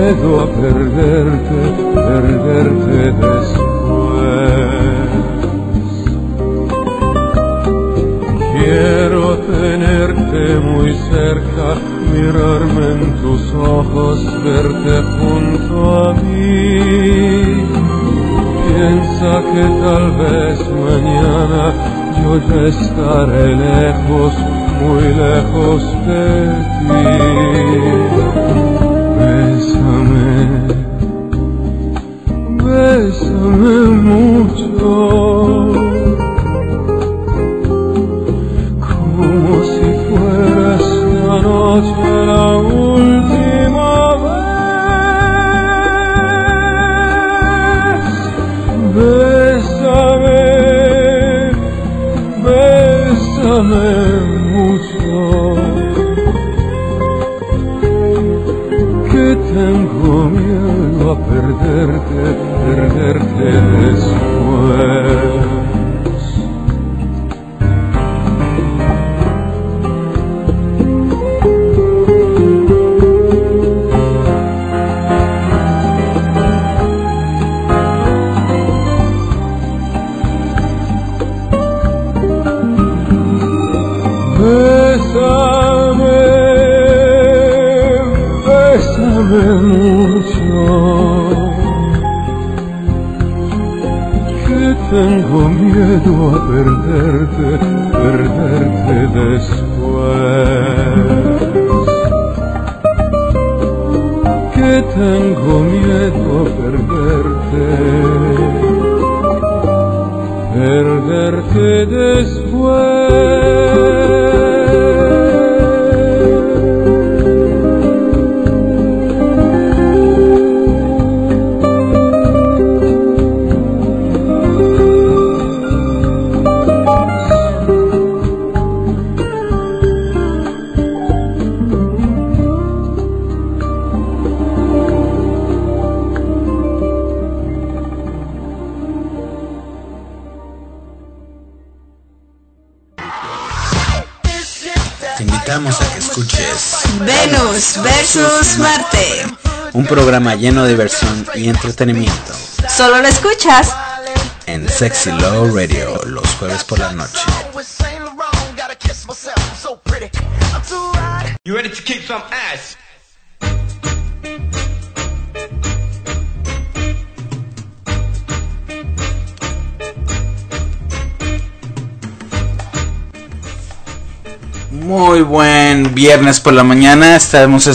miedo a perderte después. Quiero tenerte muy cerca, mirarme en tus ojos, verte junto a mí. Piensa que tal vez mañana yo ya estaré lejos, muy lejos de ti. Bésame, bésame mucho, como si fuera esta noche la última vez. Bésame, bésame mucho, que tengo miedo a perderte después. Bésame mucho, que tengo miedo a perderte después. Que tengo miedo a perderte después. A que escuches Venus versus Marte, un programa lleno de diversión y entretenimiento. Solo lo escuchas en Sexy Low Radio los jueves por la noche. You ready to kick some ass? Muy buen viernes por la mañana. Estamos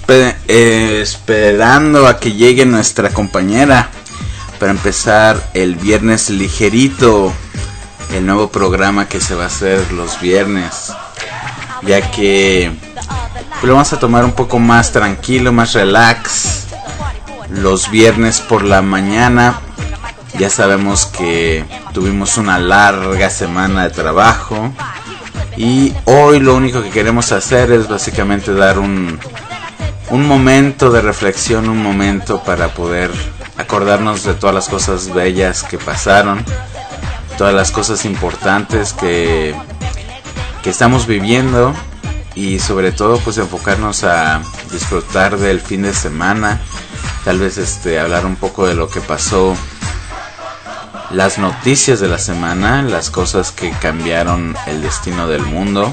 esperando a que llegue nuestra compañera para empezar el viernes ligerito, el nuevo programa que se va a hacer los viernes, ya que lo vamos a tomar un poco más tranquilo, más relax los viernes por la mañana. Ya sabemos que tuvimos una larga semana de trabajo y hoy lo único que queremos hacer es básicamente dar un momento de reflexión, un momento para poder acordarnos de todas las cosas bellas que pasaron, todas las cosas importantes que estamos viviendo, y sobre todo pues enfocarnos a disfrutar del fin de semana, tal vez hablar un poco de lo que pasó, las noticias de la semana, las cosas que cambiaron el destino del mundo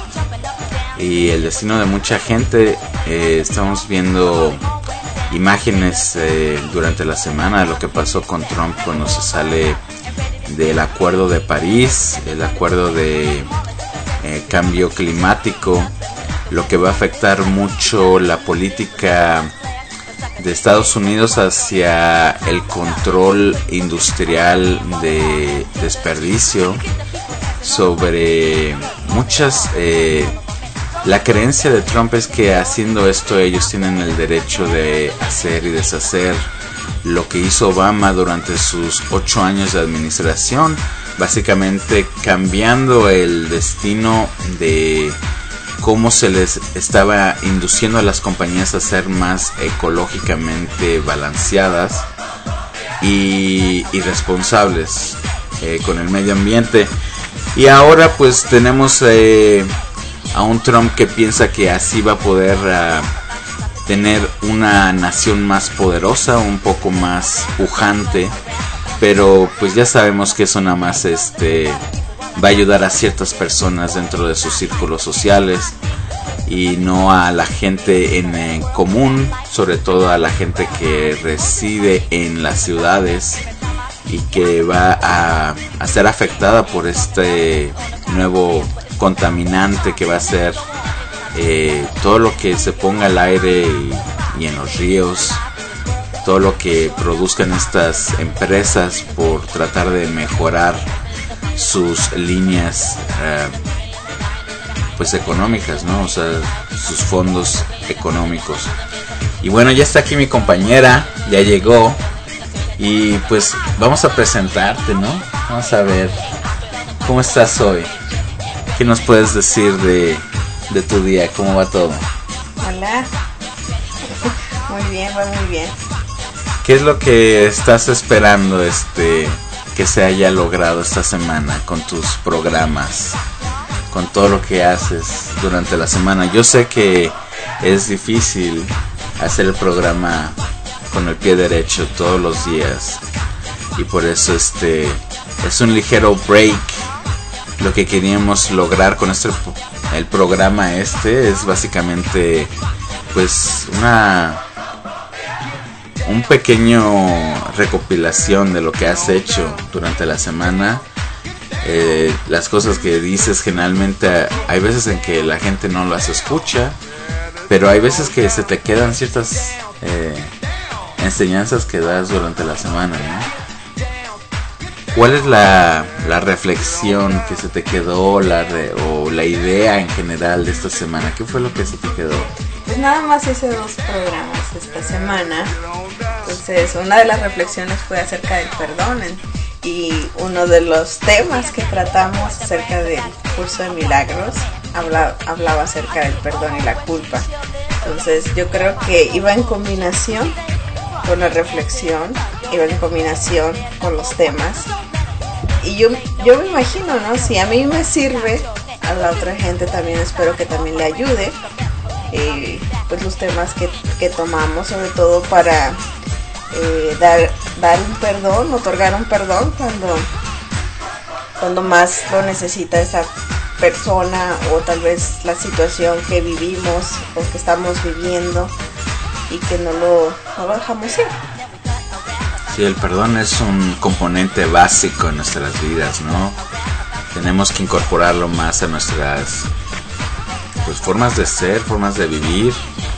y el destino de mucha gente. Estamos viendo imágenes durante la semana de lo que pasó con Trump cuando se sale del acuerdo de París, el acuerdo de cambio climático, lo que va a afectar mucho la política de Estados Unidos hacia el control industrial de desperdicio, sobre muchas la creencia de Trump es que haciendo esto ellos tienen el derecho de hacer y deshacer lo que hizo Obama durante sus 8 años de administración, básicamente cambiando el destino de cómo se les estaba induciendo a las compañías a ser más ecológicamente balanceadas y responsables con el medio ambiente. Y ahora pues tenemos a un Trump que piensa que así va a poder tener una nación más poderosa, un poco más pujante, pero pues ya sabemos que eso nada más va a ayudar a ciertas personas dentro de sus círculos sociales y no a la gente en común, sobre todo a la gente que reside en las ciudades y que va a ser afectada por este nuevo contaminante que va a ser todo lo que se ponga al aire y en los ríos, todo lo que produzcan estas empresas por tratar de mejorar sus líneas pues económicas, ¿no? O sea, sus fondos económicos. Y bueno, ya está aquí mi compañera, ya llegó y pues vamos a presentarte, ¿no? Vamos a ver cómo estás hoy. ¿Qué nos puedes decir de tu día? ¿Cómo va todo? Hola. Muy bien, va muy bien. ¿Qué es lo que estás esperando que se haya logrado esta semana con tus programas, con todo lo que haces durante la semana? Yo sé que es difícil hacer el programa con el pie derecho todos los días y por eso es un ligero break. Lo que queríamos lograr con el programa es básicamente pues un pequeño recopilación de lo que has hecho durante la semana, las cosas que dices. Generalmente hay veces en que la gente no las escucha, pero hay veces que se te quedan ciertas enseñanzas que das durante la semana, ¿no? ¿Cuál es la reflexión que se te quedó o la idea en general de esta semana? ¿Qué fue lo que se te quedó? Pues nada más hice 2 programas esta semana. Entonces, una de las reflexiones fue acerca del perdón y uno de los temas que tratamos acerca del curso de milagros hablaba acerca del perdón y la culpa. Entonces, yo creo que iba en combinación con la reflexión, iba en combinación con los temas. Y yo me imagino, ¿no? Si a mí me sirve, a la otra gente también espero que también le ayude. Pues los temas que tomamos, sobre todo para dar un perdón, otorgar un perdón cuando más lo necesita esa persona, o tal vez la situación que vivimos o que estamos viviendo y que no lo dejamos ir. Sí, el perdón es un componente básico en nuestras vidas, ¿no? Tenemos que incorporarlo más a nuestras pues formas de ser, formas de vivir.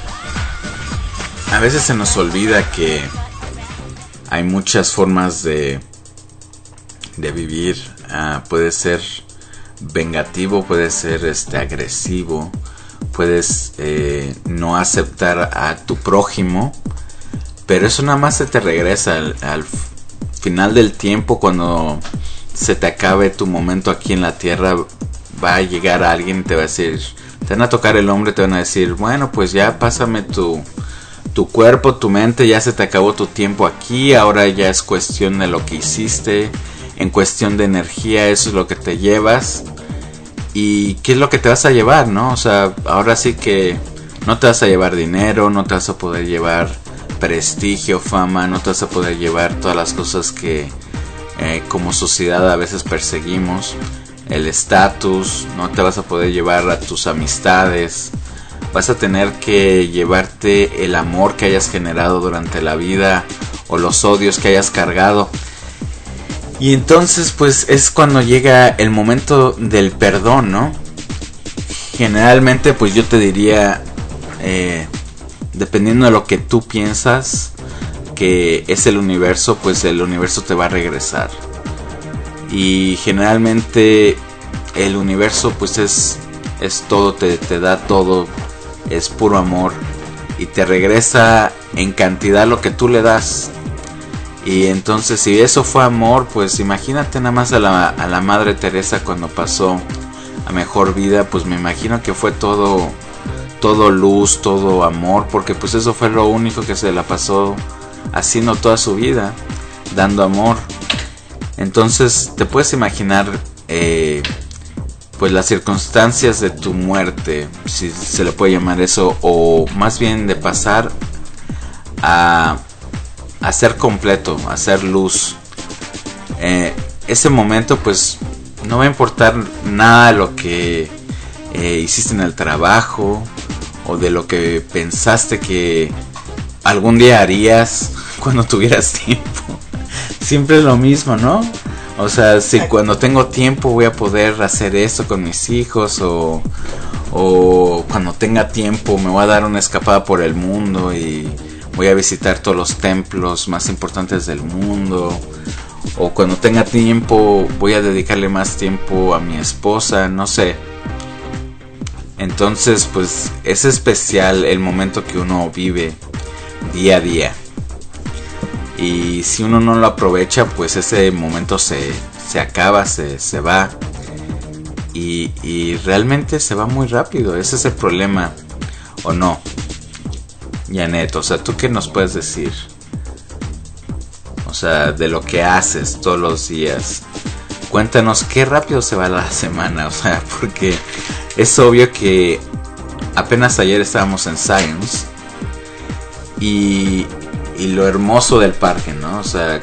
A veces se nos olvida que hay muchas formas de vivir. Puede ser vengativo, puede ser agresivo, puedes no aceptar a tu prójimo, pero eso nada más se te regresa al final del tiempo. Cuando se te acabe tu momento aquí en la tierra, va a llegar alguien y te va a decir, te van a tocar el hombro y te van a decir, bueno, pues ya pásame tu cuerpo, tu mente, ya se te acabó tu tiempo aquí, ahora ya es cuestión de lo que hiciste, en cuestión de energía, eso es lo que te llevas. ¿Y qué es lo que te vas a llevar, no? O sea, ahora sí que no te vas a llevar dinero, no te vas a poder llevar prestigio, fama, no te vas a poder llevar todas las cosas que como sociedad a veces perseguimos. El estatus, no te vas a poder llevar a tus amistades. Vas a tener que llevarte el amor que hayas generado durante la vida o los odios que hayas cargado. Y entonces pues es cuando llega el momento del perdón, ¿no? Generalmente pues yo te diría, dependiendo de lo que tú piensas que es el universo, pues el universo te va a regresar. Y generalmente el universo pues es todo, te da todo, es puro amor y te regresa en cantidad lo que tú le das. Y entonces si eso fue amor, pues imagínate nada más a la Madre Teresa cuando pasó a mejor vida, pues me imagino que fue todo luz, todo amor, porque pues eso fue lo único que se la pasó haciendo toda su vida, dando amor. Entonces te puedes imaginar pues pues las circunstancias de tu muerte, si se le puede llamar eso, o más bien de pasar a ser completo, a ser luz, ese momento pues no va a importar nada de lo que hiciste en el trabajo o de lo que pensaste que algún día harías cuando tuvieras tiempo. Siempre es lo mismo, ¿no? O sea, si cuando tengo tiempo voy a poder hacer esto con mis hijos, o cuando tenga tiempo me voy a dar una escapada por el mundo y voy a visitar todos los templos más importantes del mundo, o cuando tenga tiempo voy a dedicarle más tiempo a mi esposa, no sé. Entonces pues es especial el momento que uno vive día a día, y si uno no lo aprovecha pues ese momento se acaba, se va, y realmente se va muy rápido. Ese es el problema, ¿o no, Janet? O sea, ¿tú qué nos puedes decir? O sea, de lo que haces todos los días. Cuéntanos qué rápido se va la semana. O sea, porque es obvio que apenas ayer estábamos en Science y lo hermoso del parque, ¿no? O sea,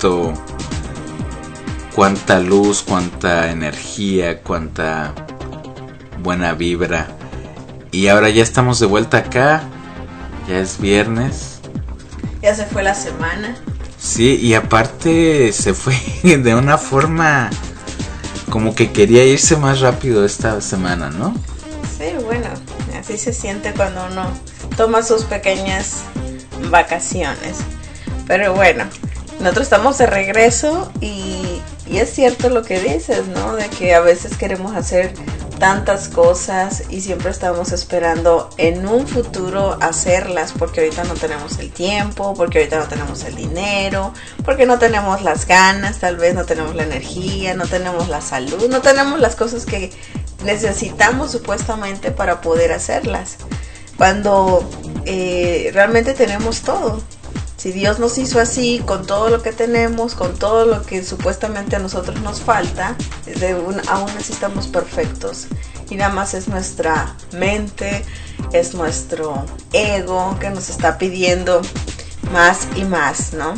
cuánta luz, cuánta energía, cuánta buena vibra. Y ahora ya estamos de vuelta acá. Ya es viernes. Ya se fue la semana. Sí, y aparte se fue de una forma como que quería irse más rápido esta semana, ¿no? Sí, bueno, así se siente cuando uno toma sus pequeñas vacaciones. Pero bueno, nosotros estamos de regreso y es cierto lo que dices, ¿no? De que a veces queremos hacer tantas cosas y siempre estamos esperando en un futuro hacerlas, porque ahorita no tenemos el tiempo, porque ahorita no tenemos el dinero, porque no tenemos las ganas, tal vez no tenemos la energía, no tenemos la salud, no tenemos las cosas que necesitamos supuestamente para poder hacerlas, cuando realmente tenemos todo. Si Dios nos hizo así, con todo lo que tenemos, con todo lo que supuestamente a nosotros nos falta, aún así estamos perfectos. Y nada más es nuestra mente, es nuestro ego que nos está pidiendo más y más, ¿no?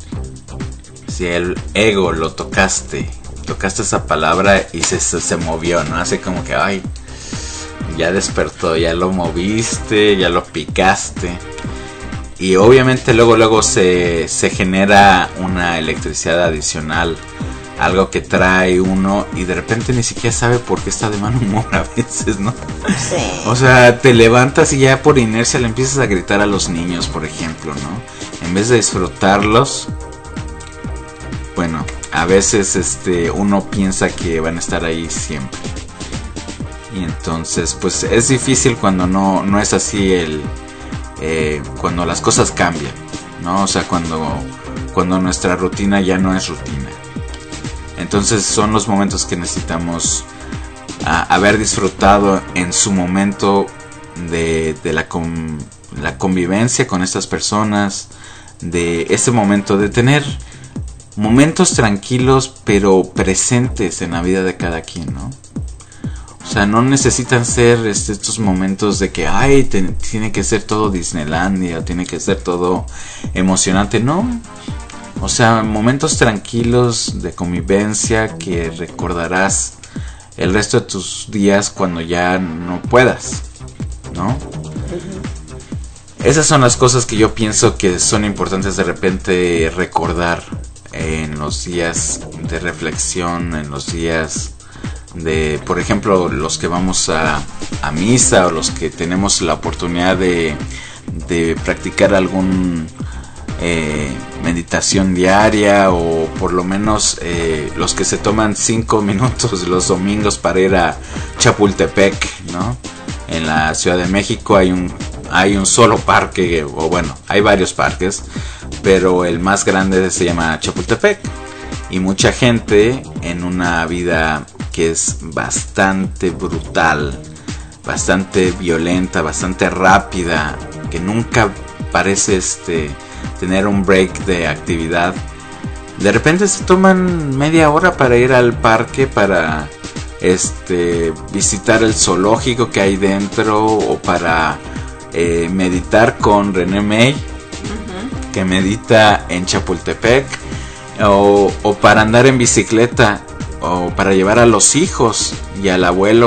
Si el ego lo tocaste esa palabra y se movió, ¿no? Así como que, ay, ya despertó, ya lo moviste, ya lo picaste. Y obviamente luego se genera una electricidad adicional, algo que trae uno y de repente ni siquiera sabe por qué está de mal humor a veces, ¿no? Sí. O sea, te levantas y ya por inercia le empiezas a gritar a los niños, por ejemplo, ¿no? En vez de disfrutarlos, bueno, a veces uno piensa que van a estar ahí siempre. Y entonces, pues es difícil cuando no es así cuando las cosas cambian, ¿no? O sea, cuando nuestra rutina ya no es rutina. Entonces son los momentos que necesitamos haber disfrutado en su momento de la convivencia con estas personas, de ese momento de tener momentos tranquilos pero presentes en la vida de cada quien, ¿no? O sea, no necesitan ser estos momentos de que ay, tiene que ser todo Disneylandia, tiene que ser todo emocionante, no. O sea, momentos tranquilos de convivencia que recordarás el resto de tus días cuando ya no puedas, ¿no? Esas son las cosas que yo pienso que son importantes de repente recordar en los días de reflexión, en los días de, por ejemplo, los que vamos a misa o los que tenemos la oportunidad de practicar algún meditación diaria, o por lo menos los que se toman 5 minutos los domingos para ir a Chapultepec, ¿no? En la Ciudad de México hay un solo parque, o bueno, hay varios parques, pero el más grande se llama Chapultepec, y mucha gente en una vida que es bastante brutal, bastante violenta, bastante rápida, que nunca parece tener un break de actividad. De repente se toman media hora para ir al parque para visitar el zoológico que hay dentro, o para meditar con René May, que medita en Chapultepec, o para andar en bicicleta, o para llevar a los hijos y al abuelo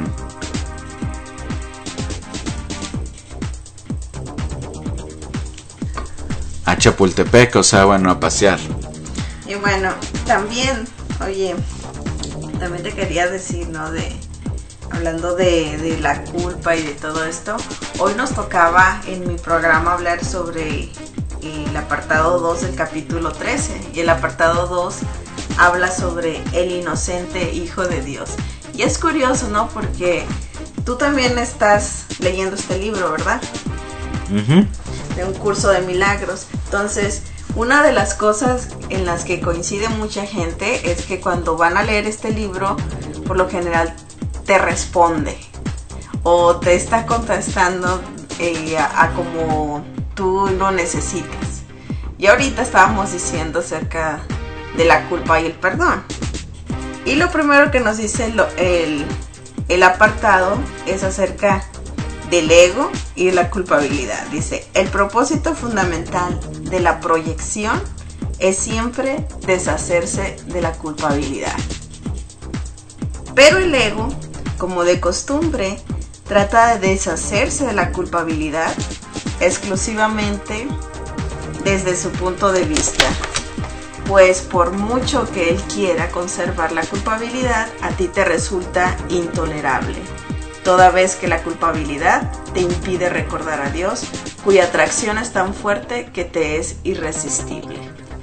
a Chapultepec, o sea, bueno, a pasear. Y bueno, también, oye, también te quería decir, ¿no? Hablando de la culpa y de todo esto, hoy nos tocaba en mi programa hablar sobre el apartado 2 del capítulo 13, y el apartado 2 habla sobre el inocente Hijo de Dios. Y es curioso, ¿no? Porque tú también estás leyendo este libro, ¿verdad? De un curso de milagros. Entonces, una de las cosas en las que coincide mucha gente es que cuando van a leer este libro, por lo general te responde o te está contestando a como tú lo necesitas. Y ahorita estábamos diciendo acerca de la culpa y el perdón. Y lo primero que nos dice el apartado es acerca del ego y de la culpabilidad. Dice, el propósito fundamental de la proyección es siempre deshacerse de la culpabilidad. Pero el ego, como de costumbre, trata de deshacerse de la culpabilidad exclusivamente desde su punto de vista. Pues por mucho que él quiera conservar la culpabilidad, a ti te resulta intolerable, toda vez que la culpabilidad te impide recordar a Dios, cuya atracción es tan fuerte que te es irresistible.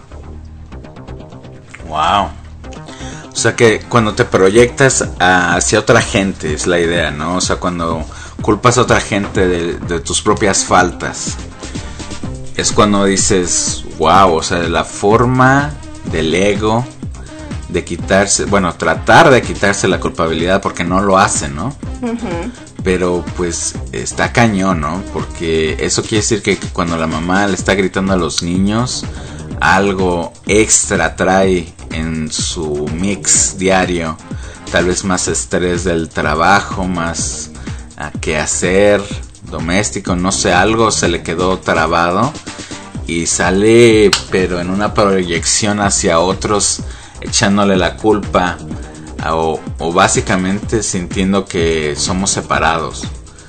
Wow. O sea que cuando te proyectas hacia otra gente, es la idea, ¿no? O sea, cuando culpas a otra gente de tus propias faltas, es cuando dices, wow, o sea, la forma del ego de quitarse, bueno, tratar de quitarse la culpabilidad, porque no lo hace, ¿no? Pero pues está cañón, ¿no? Porque eso quiere decir que cuando la mamá le está gritando a los niños, algo extra trae en su mix diario, tal vez más estrés del trabajo, más quehacer doméstico, no sé, algo se le quedó trabado y sale, pero en una proyección hacia otros, echándole la culpa o básicamente sintiendo que somos separados.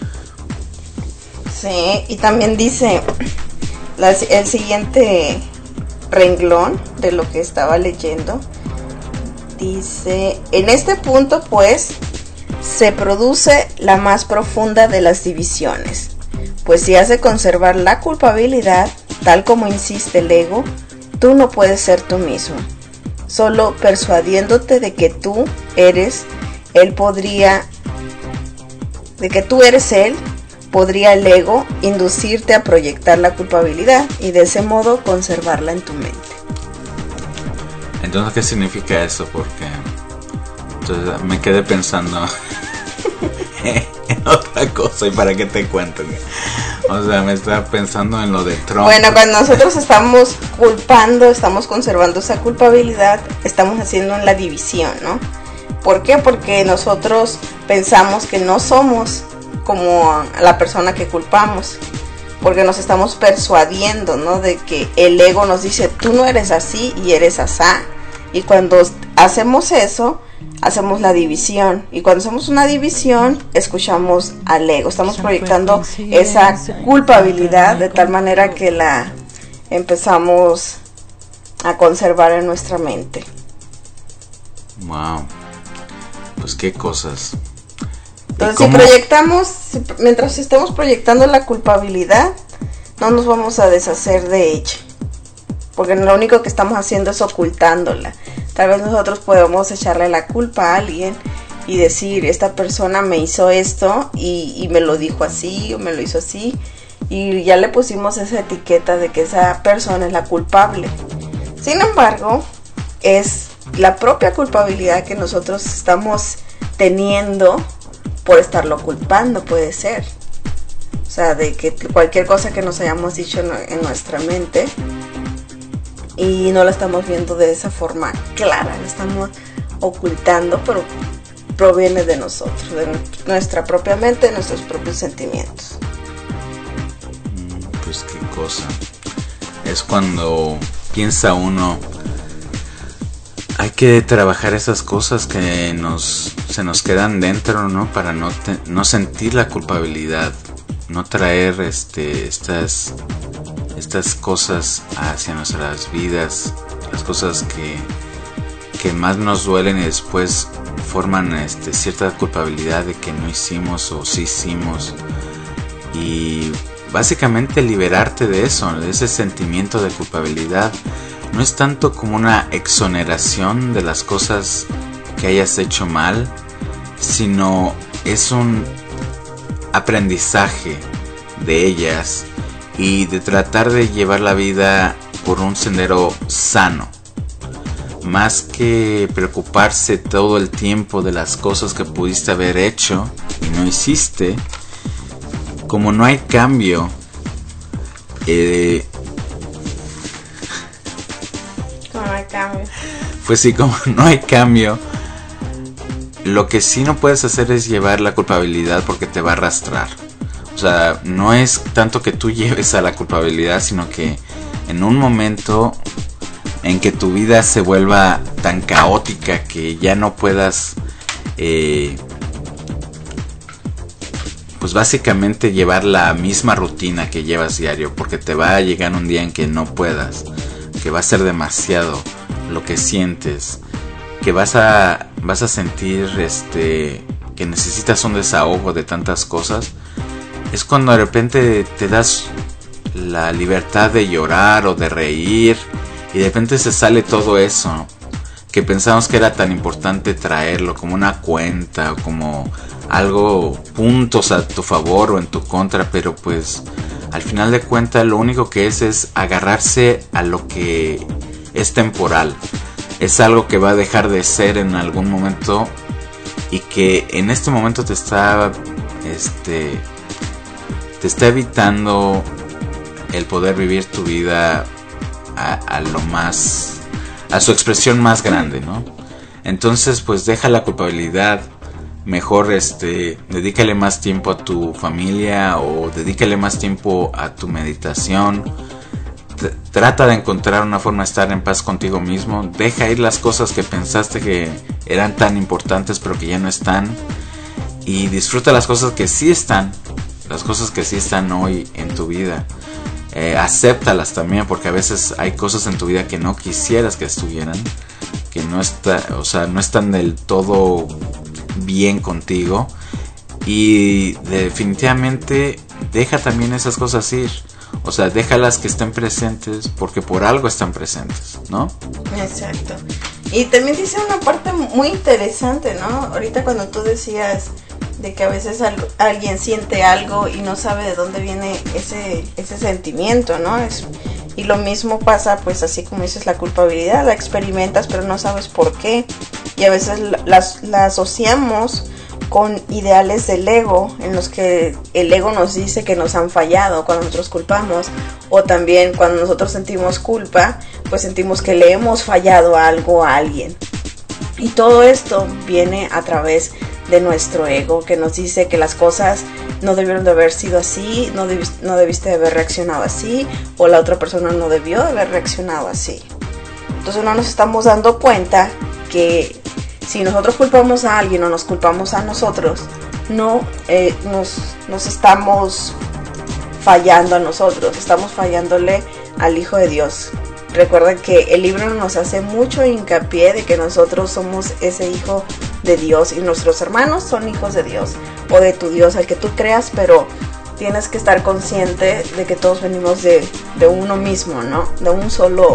Sí, y también dice el siguiente renglón de lo que estaba leyendo, dice, en este punto pues se produce la más profunda de las divisiones, pues si has de conservar la culpabilidad, tal como insiste el ego, tú no puedes ser tú mismo. Solo persuadiéndote de que tú eres él, podría el ego inducirte a proyectar la culpabilidad y de ese modo conservarla en tu mente. Entonces, ¿qué significa eso? Porque entonces me quedé pensando en otra cosa, y para qué te cuento. O sea, me estaba pensando en lo de Trump. Bueno, cuando nosotros estamos culpando, estamos conservando esa culpabilidad, estamos haciendo la división, ¿no? ¿Por qué? Porque nosotros pensamos que no somos como la persona que culpamos, porque nos estamos persuadiendo, ¿no? De que el ego nos dice, tú no eres así y eres asá. Y cuando hacemos eso, hacemos la división, y cuando hacemos una división escuchamos al ego, estamos proyectando esa culpabilidad de tal manera que la empezamos a conservar en nuestra mente. Wow, pues qué cosas. Entonces, si proyectamos, mientras estemos proyectando la culpabilidad, no nos vamos a deshacer de ella, porque lo único que estamos haciendo es ocultándola. Tal vez nosotros podemos echarle la culpa a alguien y decir, esta persona me hizo esto y me lo dijo así o me lo hizo así, y ya le pusimos esa etiqueta de que esa persona es la culpable. Sin embargo, es la propia culpabilidad que nosotros estamos teniendo por estarlo culpando, puede ser. O sea, de que cualquier cosa que nos hayamos dicho en nuestra mente, y no la estamos viendo de esa forma clara, la estamos ocultando, pero proviene de nosotros, de nuestra propia mente, de nuestros propios sentimientos. Pues qué cosa. Es cuando piensa uno, hay que trabajar esas cosas que se nos quedan dentro, ¿no? Para no sentir la culpabilidad, no traer estas cosas hacia nuestras vidas, las cosas que más nos duelen y después forman cierta culpabilidad de que no hicimos o sí hicimos. Y básicamente liberarte de eso, de ese sentimiento de culpabilidad. No es tanto como una exoneración de las cosas que hayas hecho mal, sino es un aprendizaje de ellas y de tratar de llevar la vida por un sendero sano. Más que preocuparse todo el tiempo de las cosas que pudiste haber hecho y no hiciste, como no hay cambio, pues sí, como no hay cambio, lo que sí no puedes hacer es llevar la culpabilidad porque te va a arrastrar. O sea, no es tanto que tú lleves a la culpabilidad, sino que en un momento en que tu vida se vuelva tan caótica que ya no puedas pues básicamente llevar la misma rutina que llevas diario, porque te va a llegar un día en que no puedas, que va a ser demasiado lo que sientes, que vas a sentir que necesitas un desahogo de tantas cosas. Es cuando de repente te das la libertad de llorar o de reír y de repente se sale todo eso, ¿no? Que pensamos que era tan importante traerlo como una cuenta o como algo, puntos a tu favor o en tu contra, pero pues al final de cuentas lo único que es agarrarse a lo que es temporal. Es algo que va a dejar de ser en algún momento y que en este momento te está evitando el poder vivir tu vida a su expresión más grande, ¿no? Entonces pues deja la culpabilidad, mejor dedícale más tiempo a tu familia o dedícale más tiempo a tu meditación. Trata de encontrar una forma de estar en paz contigo mismo. Deja ir las cosas que pensaste que eran tan importantes pero que ya no están, y disfruta las cosas que sí están, las cosas que sí están hoy en tu vida. Acéptalas también, porque a veces hay cosas en tu vida que no quisieras que estuvieran, que no están del todo bien contigo, y definitivamente deja también esas cosas ir. O sea, déjalas que estén presentes porque por algo están presentes, ¿no? Exacto. Y también dice una parte muy interesante, ¿no? Ahorita cuando tú decías de que a veces alguien siente algo y no sabe de dónde viene ese sentimiento, ¿no? Y lo mismo pasa, pues así como dices, la culpabilidad, la experimentas pero no sabes por qué. Y a veces la asociamos con ideales del ego, en los que el ego nos dice que nos han fallado cuando nosotros culpamos, o también cuando nosotros sentimos culpa, pues sentimos que le hemos fallado algo a alguien. Y todo esto viene a través de nuestro ego, que nos dice que las cosas no debieron de haber sido así, no debiste de haber reaccionado así, o la otra persona no debió de haber reaccionado así. Entonces no nos estamos dando cuenta que si nosotros culpamos a alguien o nos culpamos a nosotros, no nos estamos fallando a nosotros, estamos fallándole al Hijo de Dios. Recuerden que el libro nos hace mucho hincapié de que nosotros somos ese Hijo de Dios y nuestros hermanos son hijos de Dios o de tu Dios, al que tú creas, pero tienes que estar consciente de que todos venimos de uno mismo, ¿no? De un solo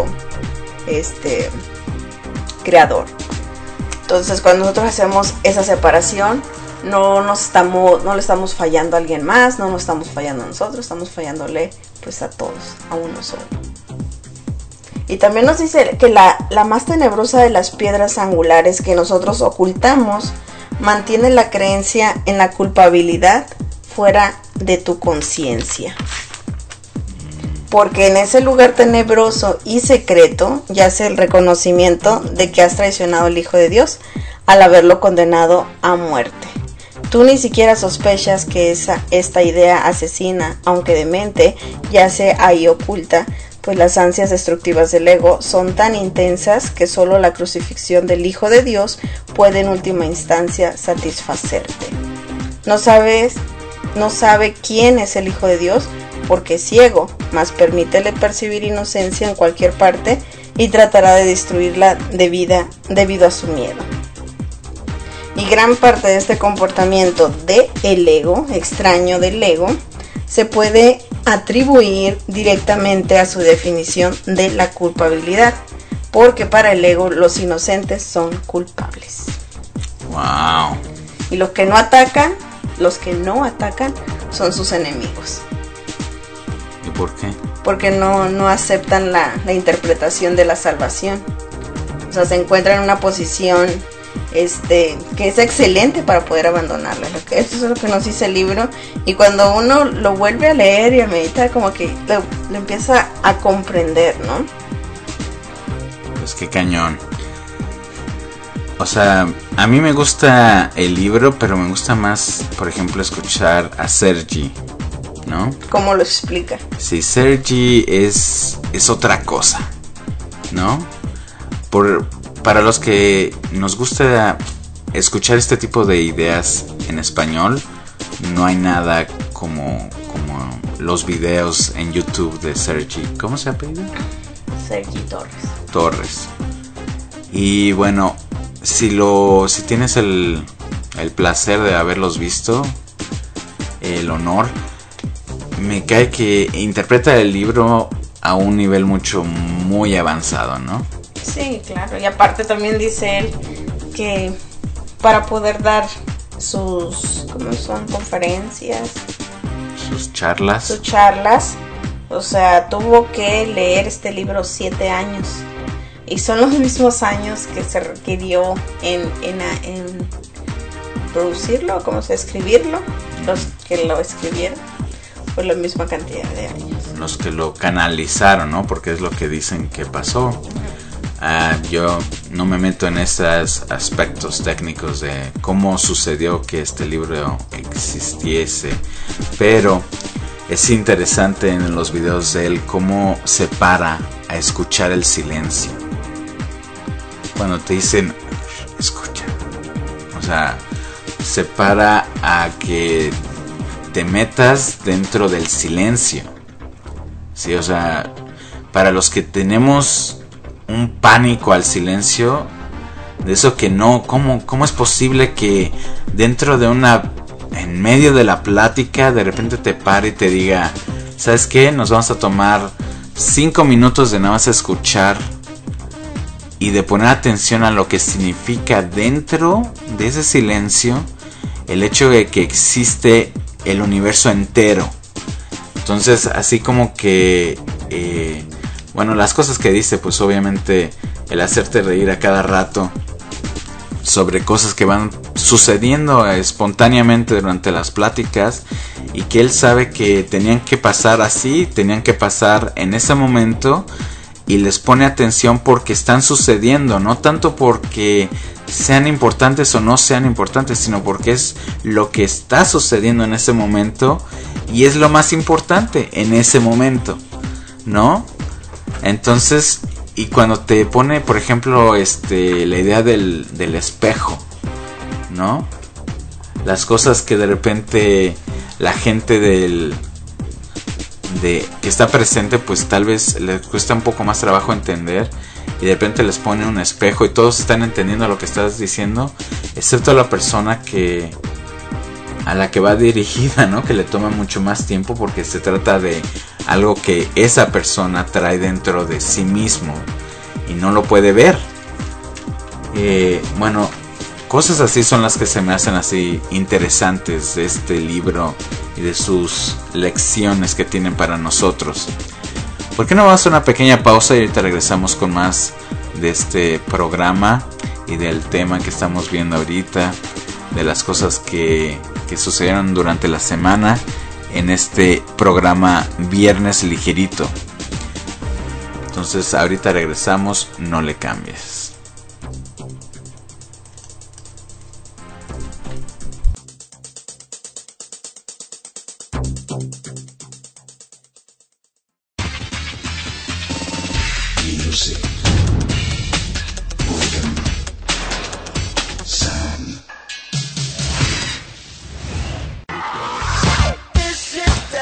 creador. Entonces, cuando nosotros hacemos esa separación, no le estamos fallando a alguien más, no nos estamos fallando a nosotros, estamos fallándole pues a todos, a uno solo. Y también nos dice que la más tenebrosa de las piedras angulares que nosotros ocultamos mantiene la creencia en la culpabilidad fuera de tu conciencia. Porque en ese lugar tenebroso y secreto yace el reconocimiento de que has traicionado al Hijo de Dios al haberlo condenado a muerte. Tú ni siquiera sospechas que esta idea asesina, aunque demente, yace ahí oculta, pues las ansias destructivas del ego son tan intensas que solo la crucifixión del Hijo de Dios puede en última instancia satisfacerte. No sabe quién es el Hijo de Dios porque es ciego, mas permítele percibir inocencia en cualquier parte y tratará de destruirla debido a su miedo. Y gran parte de este comportamiento del ego, extraño del ego, se puede atribuir directamente a su definición de la culpabilidad, porque para el ego los inocentes son culpables. Wow. Y los que no atacan son sus enemigos. ¿Y por qué? Porque no aceptan la interpretación de la salvación. O sea, se encuentran en una posición que es excelente para poder abandonarla. Eso es lo que nos dice el libro, y cuando uno lo vuelve a leer y a meditar, como que lo empieza a comprender, ¿no? Pues qué cañón. O sea, a mí me gusta el libro, pero me gusta más, por ejemplo, escuchar a Sergi, ¿no? ¿Cómo lo explica? Sí, Sergi es otra cosa, ¿no? Para los que nos gusta escuchar este tipo de ideas en español, no hay nada como los videos en YouTube de Sergi. ¿Cómo se apellida? Sergi Torres. Y bueno, si tienes el placer de haberlos visto, el honor, me cae que interpreta el libro a un nivel muy avanzado, ¿no? Sí, claro, y aparte también dice él que para poder dar sus conferencias, sus charlas, o sea, tuvo que leer este libro 7 años, y son los mismos años que se requirió en producirlo, escribirlo, los que lo escribieron, por la misma cantidad de años. Los que lo canalizaron, ¿no? Porque es lo que dicen que pasó. Yo no me meto en esos aspectos técnicos de cómo sucedió que este libro existiese, pero es interesante en los videos de él cómo se para a escuchar el silencio. Cuando te dicen escucha, o sea, se para a que te metas dentro del silencio. Sí, o sea, para los que tenemos un pánico al silencio, de eso que no, ¿cómo es posible que dentro de en medio de la plática, de repente te pare y te diga, ¿sabes qué? Nos vamos a tomar 5 minutos de nada más escuchar y de poner atención a lo que significa dentro de ese silencio el hecho de que existe el universo entero. Entonces, así como que bueno, las cosas que dice, pues obviamente el hacerte reír a cada rato sobre cosas que van sucediendo espontáneamente durante las pláticas, y que él sabe que tenían que pasar así, tenían que pasar en ese momento, y les pone atención porque están sucediendo, no tanto porque sean importantes o no sean importantes, sino porque es lo que está sucediendo en ese momento y es lo más importante en ese momento, ¿no? Entonces, y cuando te pone, por ejemplo, la idea del espejo, ¿no? Las cosas que de repente la gente que está presente, pues tal vez les cuesta un poco más trabajo entender, y de repente les pone un espejo y todos están entendiendo lo que estás diciendo, excepto la persona a la que va dirigida, ¿no? Que le toma mucho más tiempo porque se trata de algo que esa persona trae dentro de sí mismo y no lo puede ver. Bueno, cosas así son las que se me hacen así interesantes de este libro y de sus lecciones que tienen para nosotros. ¿Por qué no vamos a una pequeña pausa y ahorita regresamos con más de este programa y del tema que estamos viendo ahorita, de las cosas que sucedieron durante la semana en este programa Viernes Ligerito? Entonces ahorita regresamos, no le cambies.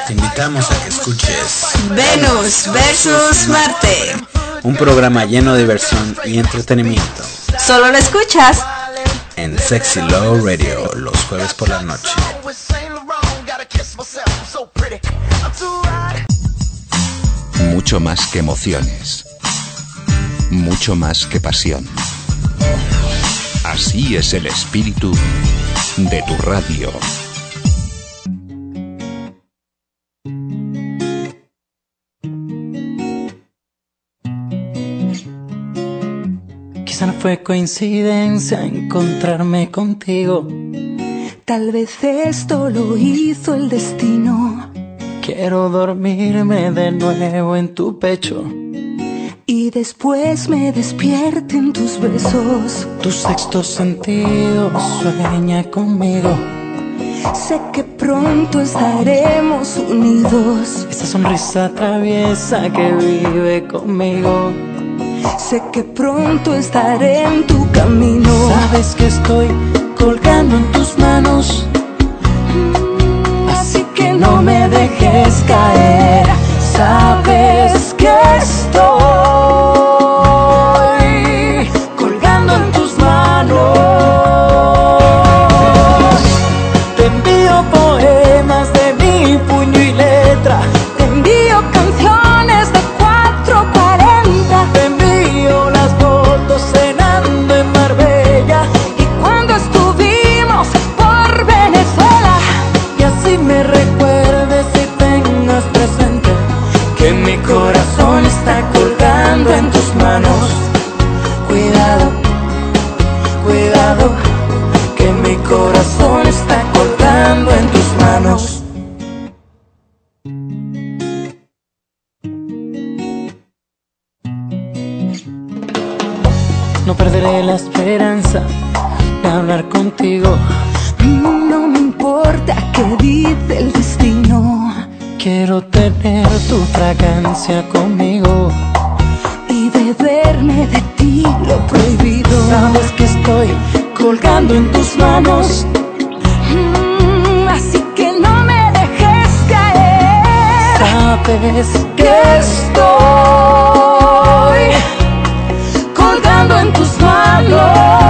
Te invitamos a que escuches Venus versus Marte, un programa lleno de diversión y entretenimiento. Solo lo escuchas en Sexy Low Radio los jueves por la noche. Mucho más que emociones, mucho más que pasión. Así es el espíritu de tu radio. Quizá no fue coincidencia encontrarme contigo. Tal vez esto lo hizo el destino. Quiero dormirme de nuevo en tu pecho y después me despierte en tus besos. Tu sexto sentido sueña conmigo. Sé que pronto estaremos unidos. Esa sonrisa traviesa que vive conmigo. Sé que pronto estaré en tu camino. Sabes que estoy colgando en tus manos, así que no me dejes caer. Sabes que estoy colgando en tus manos. Te envío poemas de mi puño y letra. Te envío canciones de 440. Te envío las fotos cenando en Marbella y cuando estuvimos por Venezuela. Y así me recuerdes y tengas presente que mi corazón está colgando en tus manos. Cuidado, cuidado, que mi corazón está colgando en tus manos. No perderé la esperanza de hablar contigo. No me importa qué dice el destino. Quiero tener tu fragancia conmigo y beberme de ti lo prohibido. Sabes que estoy colgando en tus manos, así que no me dejes caer. Sabes que estoy colgando en tus manos.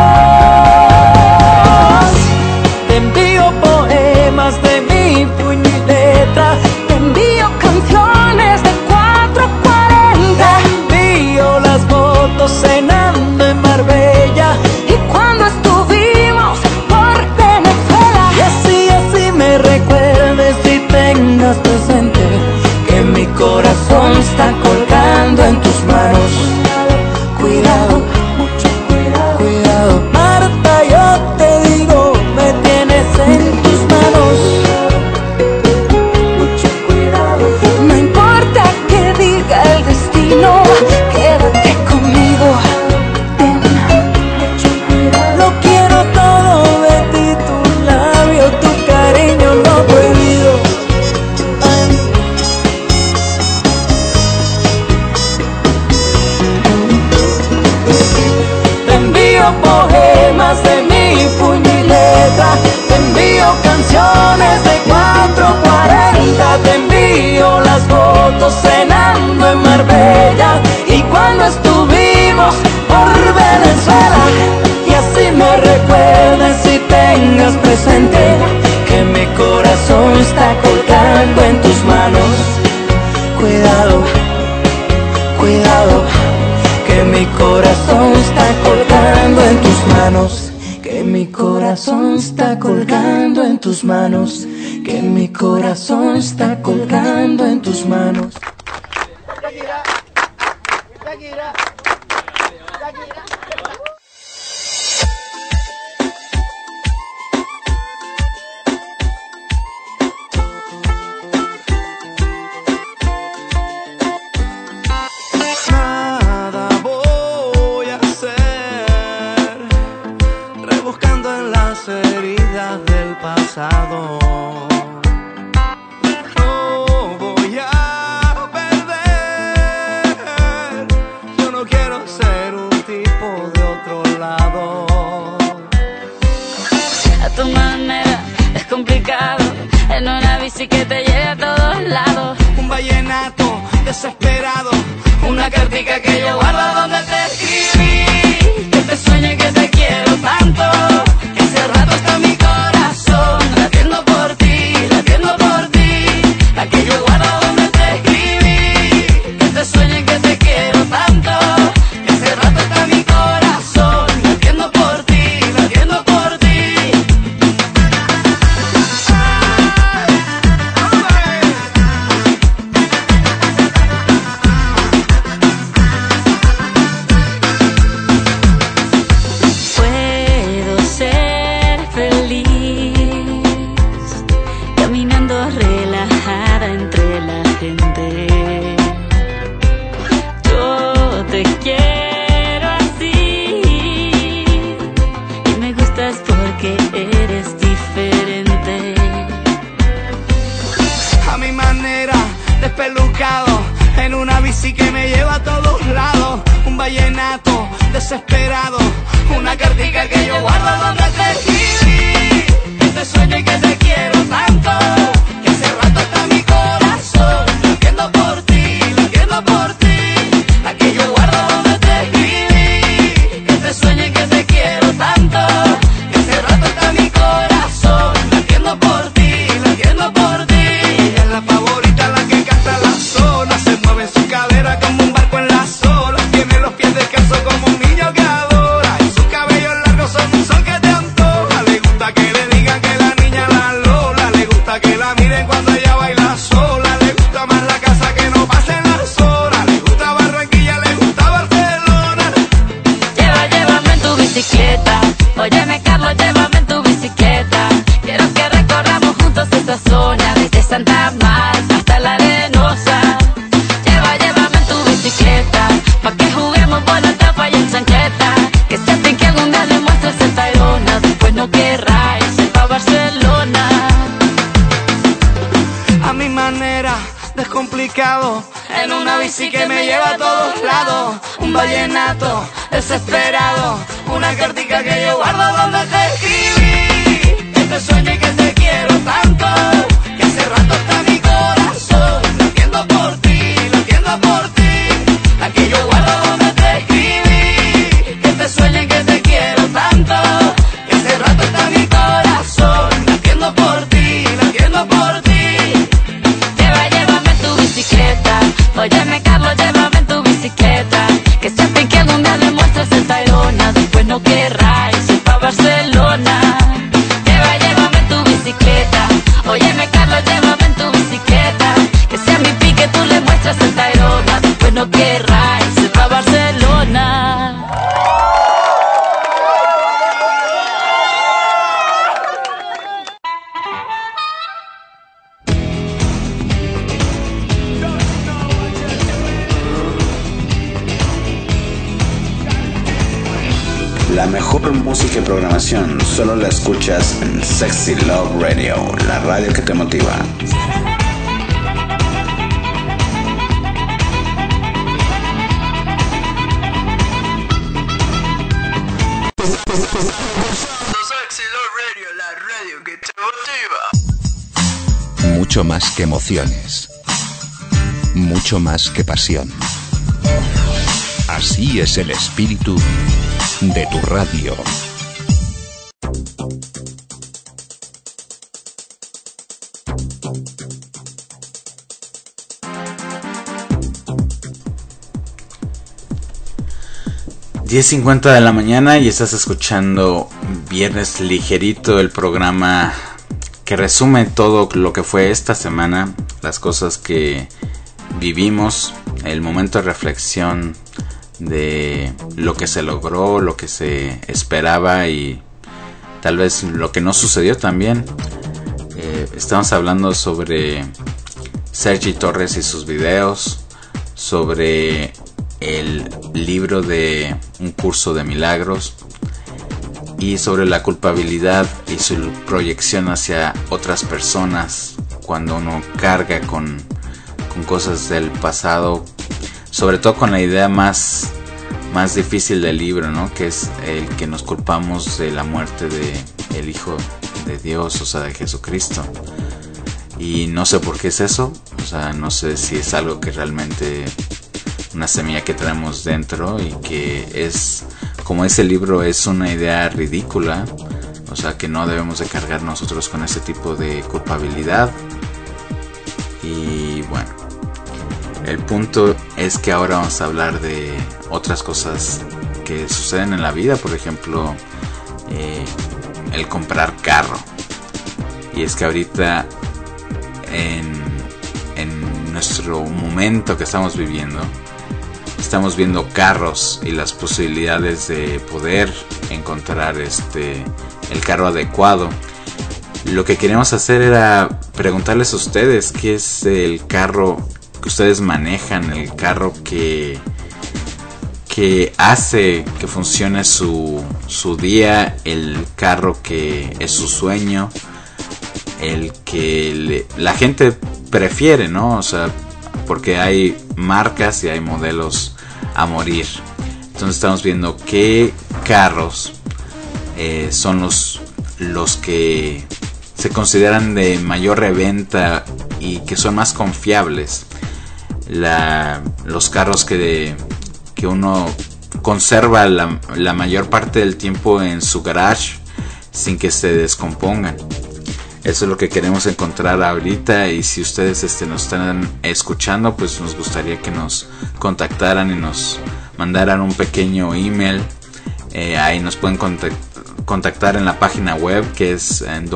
Te envío poemas de mi puño y letra. Te envío canciones de 440. Te envío las fotos cenando en Marbella y cuando estuvimos por Venezuela. Y así me recuerdes y tengas presente que mi corazón está colgando en tus manos. Cuidado, mucho cuidado, cuidado. Marta, yo te digo, me tienes en tus manos. Mucho cuidado. No importa que diga el destino, quédate conmigo. Ten mucho cuidado. Lo quiero todo de ti, tu labio, tu cariño, lo prohibido. Ay. Te envío poemas de mi puño y letra. Te envío canciones de 440. Te envío las fotos cenando en Marbella y cuando estuvimos por Venezuela. Y así me recuerdes y tengas presente que mi corazón está colgando en tus manos. Cuidado, cuidado, que mi corazón está colgando en tus manos. Que mi corazón está colgando en tus manos. Que mi corazón está colgando en tus manos. Nada voy a hacer, rebuscando en las heridas del pasado. No voy a perder, yo no quiero ser un tipo de otro lado. A tu manera es complicado, en una bici que te lleve a todos desesperado, una cartica que yo guardo donde te escribí, que te sueño y que te quiero tanto, que hace rato está mi corazón latiendo por ti, la que yo guardo donde te escribí, que te sueño y que te quiero tanto, que hace rato está mi corazón latiendo por ti. En una bici que me lleva a todos lados, un vallenato desesperado, una cartica que yo guardo donde te escribí, que te sueño y que te quiero tanto, que hace rato está mi corazón latiendo por ti, la que yo guardo donde te escribí, que te sueño y que te quiero tanto, que hace rato está mi corazón latiendo por ti. Ella es la favorita, la que canta la zona, se mueve su cadera como un barco en las olas, tiene los pies descalzos como un niño que adora, y sus cabellos largos son un sol que te antoja, le gusta que le digan que la niña la Lola, le gusta que la miren cuando ella baila sola, le gusta más la casa que no pasen las horas, le gusta Barranquilla, le gusta Barcelona. Llévame en tu bicicleta, óyeme Carlos, llévame en tu bicicleta, quiero que recorramos juntos esta zona, desde Santa Marta hasta la Arenosa. Llévame en tu bicicleta, pa' que juguemos bola, tapa y en chancleta, que se hacen que algún día le muestres el Tayrona, después no querrá irse pa' Barcelona. A mi manera, descomplicado, en una bici que me lleva a todos lados, un vallenato desesperado, una cartica que yo guardo donde te escribí, que te sueño y que te quiero tanto, que hace rato está mi corazón latiendo por ti, la que yo guardo donde te escribí, que te sueño y que te quiero tanto, que hace rato está mi corazón latiendo por ti. Llévame en tu bicicleta, óyeme Carlos, llévame en tu bicicleta, que se hacen que algún día le muestres el Tayrona, después no querrá irse pa' Barcelona. Llévame en tu bicicleta, óyeme Carlos, llévame en tu bicicleta, que sea mi pique tú le muestras el Tayrona, después no querrá irse pa' Barcelona. La mejor música y programación solo la escuchas en Sexy Love Radio, la radio que te motiva. Sexy Love Radio, la radio que te motiva. Mucho más que emociones. Mucho más que pasión. Así es el espíritu de tu radio. (10:50 de la mañana) y estás escuchando Viernes Ligerito, el programa que resume todo lo que fue esta semana, las cosas que vivimos, el momento de reflexión de lo que se logró, lo que se esperaba y tal vez lo que no sucedió también. Estamos hablando sobre Sergi Torres y sus videos, sobre el libro de Un Curso de Milagros y sobre la culpabilidad y su proyección hacia otras personas cuando uno carga con cosas del pasado, sobre todo con la idea más difícil del libro, ¿no? Que es el que nos culpamos de la muerte de el Hijo de Dios, o sea, de Jesucristo. y no sé por qué es eso. O sea, no sé si es algo que realmente, una semilla que traemos dentro y que es, como ese libro, es una idea ridícula. O sea, que no debemos de cargar nosotros con ese tipo de culpabilidad. Y bueno, el punto es que ahora vamos a hablar de otras cosas que suceden en la vida. Por ejemplo, el comprar carro. Y es que ahorita en nuestro momento que estamos viviendo, estamos viendo carros y las posibilidades de poder encontrar el carro adecuado. Lo que queríamos hacer era preguntarles a ustedes qué es el carro que ustedes manejan, el carro que hace que funcione su día, el carro que es su sueño, el que la gente prefiere, ¿no? O sea, porque hay marcas y hay modelos a morir. Entonces estamos viendo qué carros son los que se consideran de mayor reventa y que son más confiables. Los carros que uno conserva la mayor parte del tiempo en su garage sin que se descompongan. Eso es lo que queremos encontrar ahorita, y si ustedes nos están escuchando, pues nos gustaría que nos contactaran y nos mandaran un pequeño email. Ahí nos pueden contactar en la página web, que es en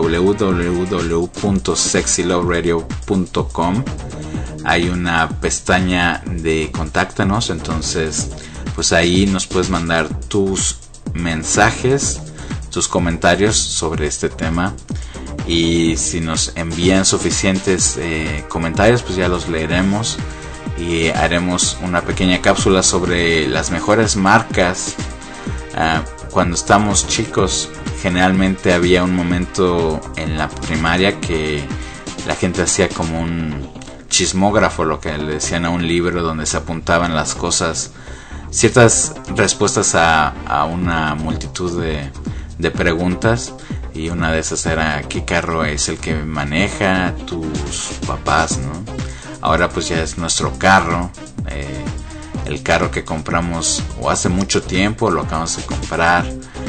www.sexyloveradio.com. Hay una pestaña de contáctanos, entonces pues ahí nos puedes mandar tus mensajes, tus comentarios sobre este tema. Y si nos envían suficientes comentarios, pues ya los leeremos y haremos una pequeña cápsula sobre las mejores marcas. Cuando estamos chicos, generalmente había un momento en la primaria que la gente hacía como un chismógrafo, lo que le decían a un libro, donde se apuntaban las cosas, ciertas respuestas a una multitud de preguntas. Y una de esas era: ¿qué carro es el que maneja tus papás, no? Ahora pues ya es nuestro carro, el carro que compramos o hace mucho tiempo lo acabamos de comprar.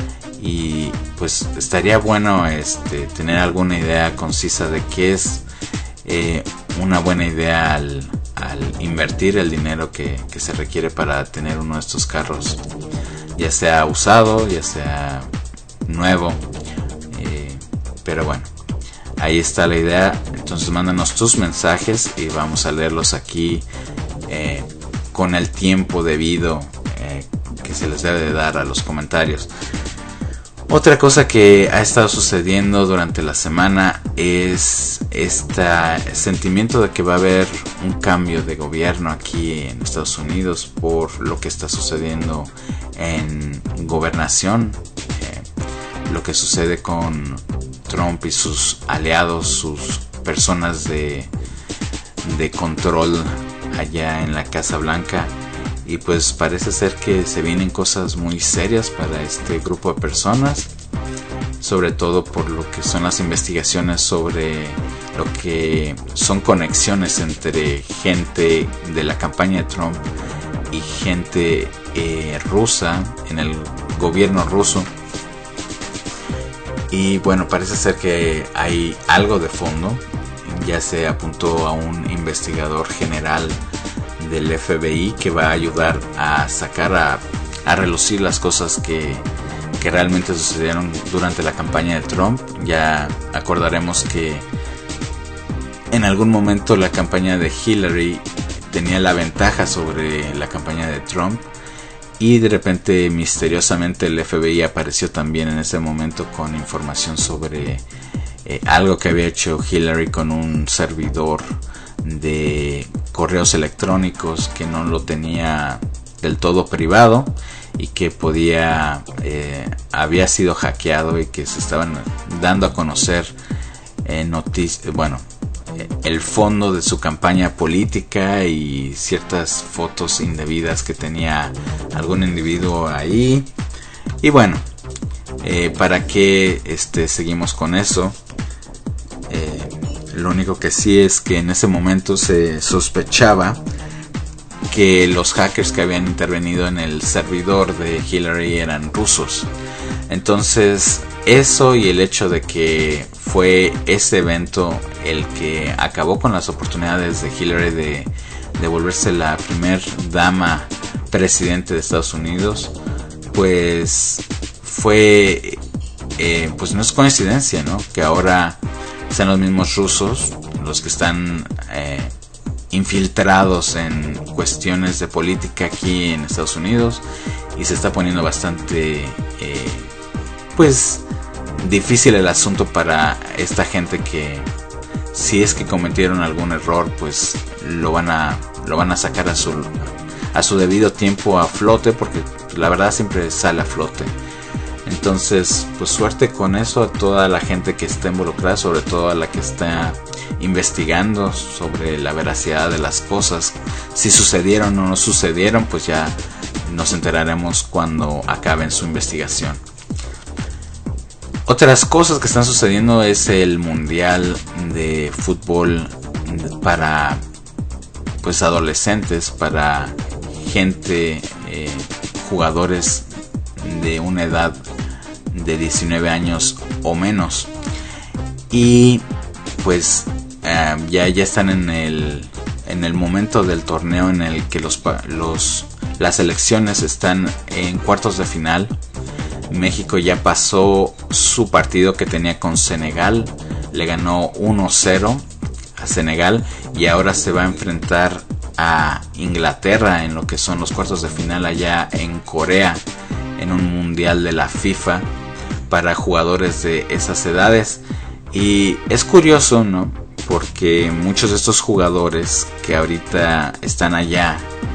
Y pues estaría bueno tener alguna idea concisa de qué es una buena idea al invertir el dinero que se requiere para tener uno de estos carros, ya sea usado, ya sea nuevo. Pero bueno, ahí está la idea. Entonces mándanos tus mensajes y vamos a leerlos aquí con el tiempo debido que se les debe de dar a los comentarios. Otra cosa que ha estado sucediendo durante la semana es este sentimiento de que va a haber un cambio de gobierno aquí en Estados Unidos por lo que está sucediendo en gobernación, lo que sucede con Trump y sus aliados, sus personas de control allá en la Casa Blanca. Y pues parece ser que se vienen cosas muy serias para este grupo de personas, sobre todo por lo que son las investigaciones sobre lo que son conexiones entre gente de la campaña de Trump y gente rusa en el gobierno ruso. Y bueno, parece ser que hay algo de fondo. Ya se apuntó a un investigador general del FBI que va a ayudar a sacar a relucir las cosas que realmente sucedieron durante la campaña de Trump. Ya acordaremos que en algún momento la campaña de Hillary tenía la ventaja sobre la campaña de Trump, y de repente misteriosamente el FBI apareció también en ese momento con información sobre algo que había hecho Hillary con un servidor de correos electrónicos que no lo tenía del todo privado y que había sido hackeado, y que se estaban dando a conocer el fondo de su campaña política y ciertas fotos indebidas que tenía algún individuo ahí. Y bueno, ¿para qué seguimos con eso? Lo único que sí es que en ese momento se sospechaba que los hackers que habían intervenido en el servidor de Hillary eran rusos. Entonces eso y el hecho de que fue ese evento el que acabó con las oportunidades de Hillary de volverse la primer dama presidente de Estados Unidos, pues fue pues no es coincidencia, ¿no?, que ahora sean los mismos rusos los que están infiltrados en cuestiones de política aquí en Estados Unidos, y se está poniendo bastante pues difícil el asunto para esta gente que, si es que cometieron algún error, pues lo van a sacar a su debido tiempo a flote, porque la verdad siempre sale a flote. Entonces, pues suerte con eso a toda la gente que está involucrada, sobre todo a la que está investigando sobre la veracidad de las cosas. Si sucedieron o no sucedieron, pues ya nos enteraremos cuando acaben su investigación. Otras cosas que están sucediendo es el mundial de fútbol para pues adolescentes, para gente, jugadores de una edad de 19 años o menos, y pues ya están en el momento del torneo en el que las selecciones están en cuartos de final. México ya pasó su partido que tenía con Senegal, le ganó 1-0 a Senegal, y ahora se va a enfrentar a Inglaterra en lo que son los cuartos de final allá en Corea, en un mundial de la FIFA para jugadores de esas edades. Y es curioso, ¿no?, porque muchos de estos jugadores que ahorita están allá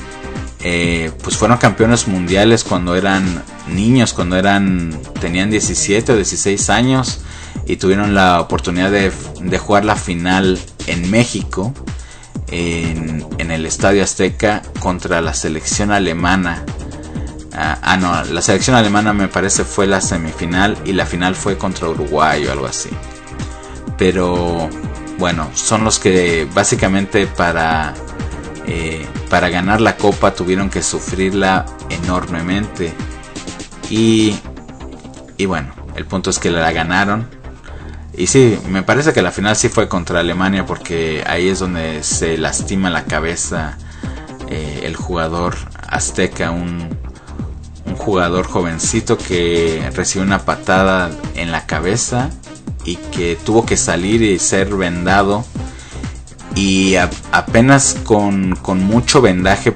pues fueron campeones mundiales cuando eran niños, cuando tenían 17 o 16 años, y tuvieron la oportunidad de jugar la final en México, en el Estadio Azteca, contra la selección alemana. No, la selección alemana me parece fue la semifinal, y la final fue contra Uruguay o algo así. Pero bueno, son los que básicamente para ganar la copa tuvieron que sufrirla enormemente, y bueno, el punto es que la ganaron. Y sí, me parece que la final sí fue contra Alemania, porque ahí es donde se lastima la cabeza el jugador azteca, un jugador jovencito que recibió una patada en la cabeza y que tuvo que salir y ser vendado, y apenas con mucho vendaje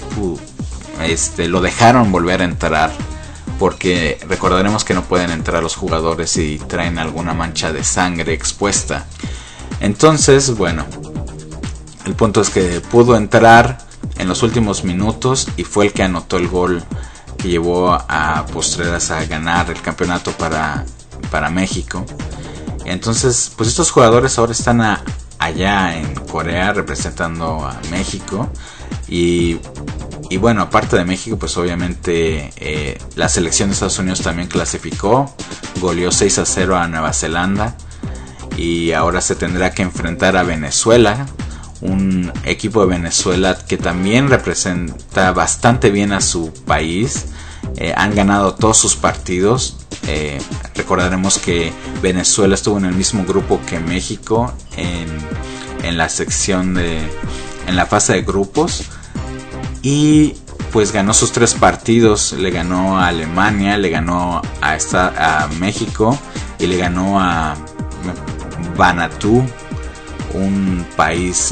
lo dejaron volver a entrar, porque recordaremos que no pueden entrar los jugadores si traen alguna mancha de sangre expuesta. Entonces, bueno, el punto es que pudo entrar en los últimos minutos y fue el que anotó el gol que llevó a postreras a ganar el campeonato para México. Entonces, pues estos jugadores ahora están allá en Corea representando a México, y bueno, aparte de México, pues obviamente la selección de Estados Unidos también clasificó, goleó 6-0 a Nueva Zelanda, y ahora se tendrá que enfrentar a Venezuela, un equipo de Venezuela que también representa bastante bien a su país. Han ganado todos sus partidos. Recordaremos que Venezuela estuvo en el mismo grupo que México en la sección en la fase de grupos, y pues ganó sus 3 partidos. Le ganó a Alemania, le ganó a México, y le ganó a Vanuatu, un país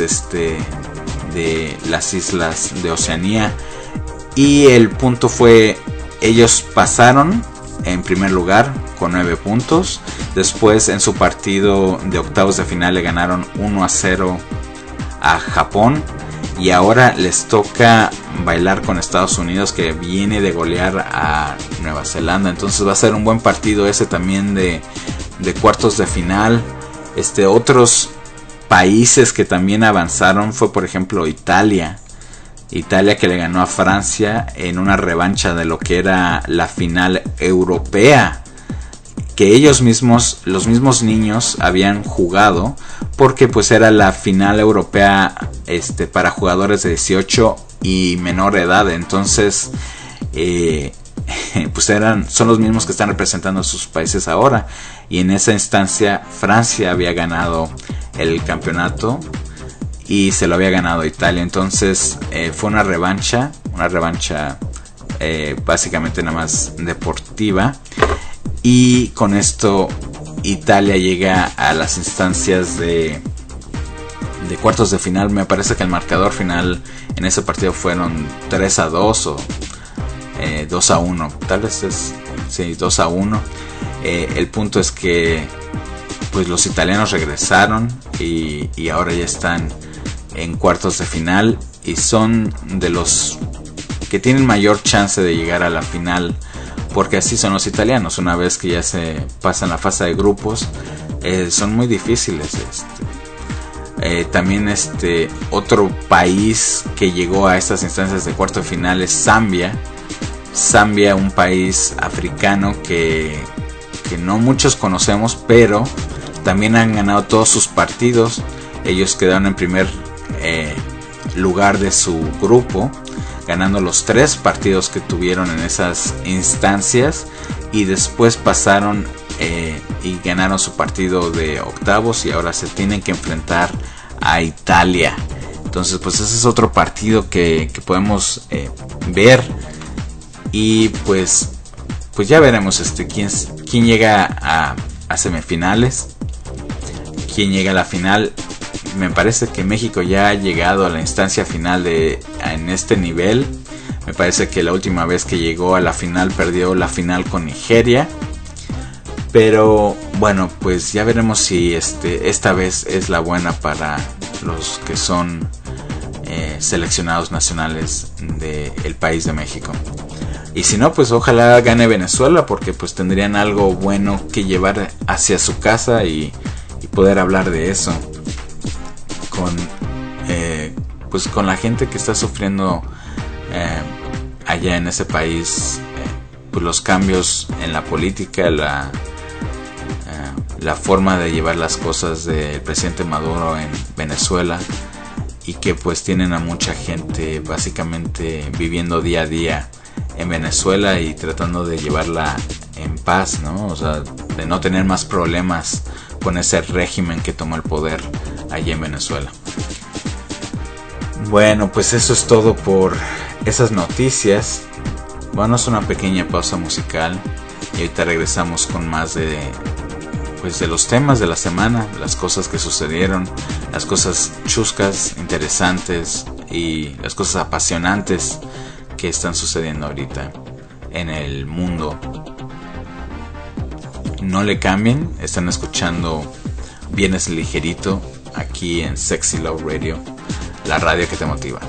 de las islas de Oceanía. Y el punto fue, ellos pasaron en primer lugar con 9 puntos. Después, en su partido de octavos de final, le ganaron 1-0 a Japón, y ahora les toca bailar con Estados Unidos, que viene de golear a Nueva Zelanda. Entonces va a ser un buen partido ese también de cuartos de final. Otros países que también avanzaron fue, por ejemplo, Italia, que le ganó a Francia en una revancha de lo que era la final europea, que los mismos niños habían jugado, porque pues era la final europea para jugadores de 18 y menor edad. Entonces pues son los mismos que están representando a sus países ahora, y en esa instancia Francia había ganado el campeonato y se lo había ganado Italia. Entonces fue una revancha básicamente nada más deportiva, y con esto Italia llega a las instancias de cuartos de final. Me parece que el marcador final en ese partido fueron 3-2 o 2-1, tal vez es 2-1. El punto es que pues los italianos regresaron y ahora ya están en cuartos de final, y son de los que tienen mayor chance de llegar a la final, porque así son los italianos. Una vez que ya se pasan la fase de grupos, son muy difíciles. También otro país que llegó a estas instancias de cuarto de final es Zambia, un país africano que no muchos conocemos, pero también han ganado todos sus partidos. Ellos quedaron en primer lugar de su grupo, ganando los 3 partidos que tuvieron en esas instancias, y después pasaron y ganaron su partido de octavos, y ahora se tienen que enfrentar a Italia. Entonces pues ese es otro partido que podemos ver, y pues ya veremos quién llega a semifinales, quién llega a la final. Me parece que México ya ha llegado a la instancia final en este nivel. Me parece que la última vez que llegó a la final perdió la final con Nigeria. Pero bueno, pues ya veremos si esta vez es la buena para los que son seleccionados nacionales del país de México. Y si no, pues ojalá gane Venezuela, porque pues tendrían algo bueno que llevar hacia su casa y poder hablar de eso con la gente que está sufriendo allá en ese país, pues los cambios en la política, la forma de llevar las cosas del presidente Maduro en Venezuela, y que pues tienen a mucha gente básicamente viviendo día a día en Venezuela y tratando de llevarla en paz, ¿no? O sea, de no tener más problemas con ese régimen que tomó el poder allí en Venezuela. Bueno, pues eso es todo por esas noticias. Vamos a una pequeña pausa musical y ahorita regresamos con más de los temas de la semana, las cosas que sucedieron, las cosas chuscas, interesantes y las cosas apasionantes que están sucediendo ahorita en el mundo. No le cambien, están escuchando Viernes Ligerito aquí en Sexy Love Radio, la radio que te motiva.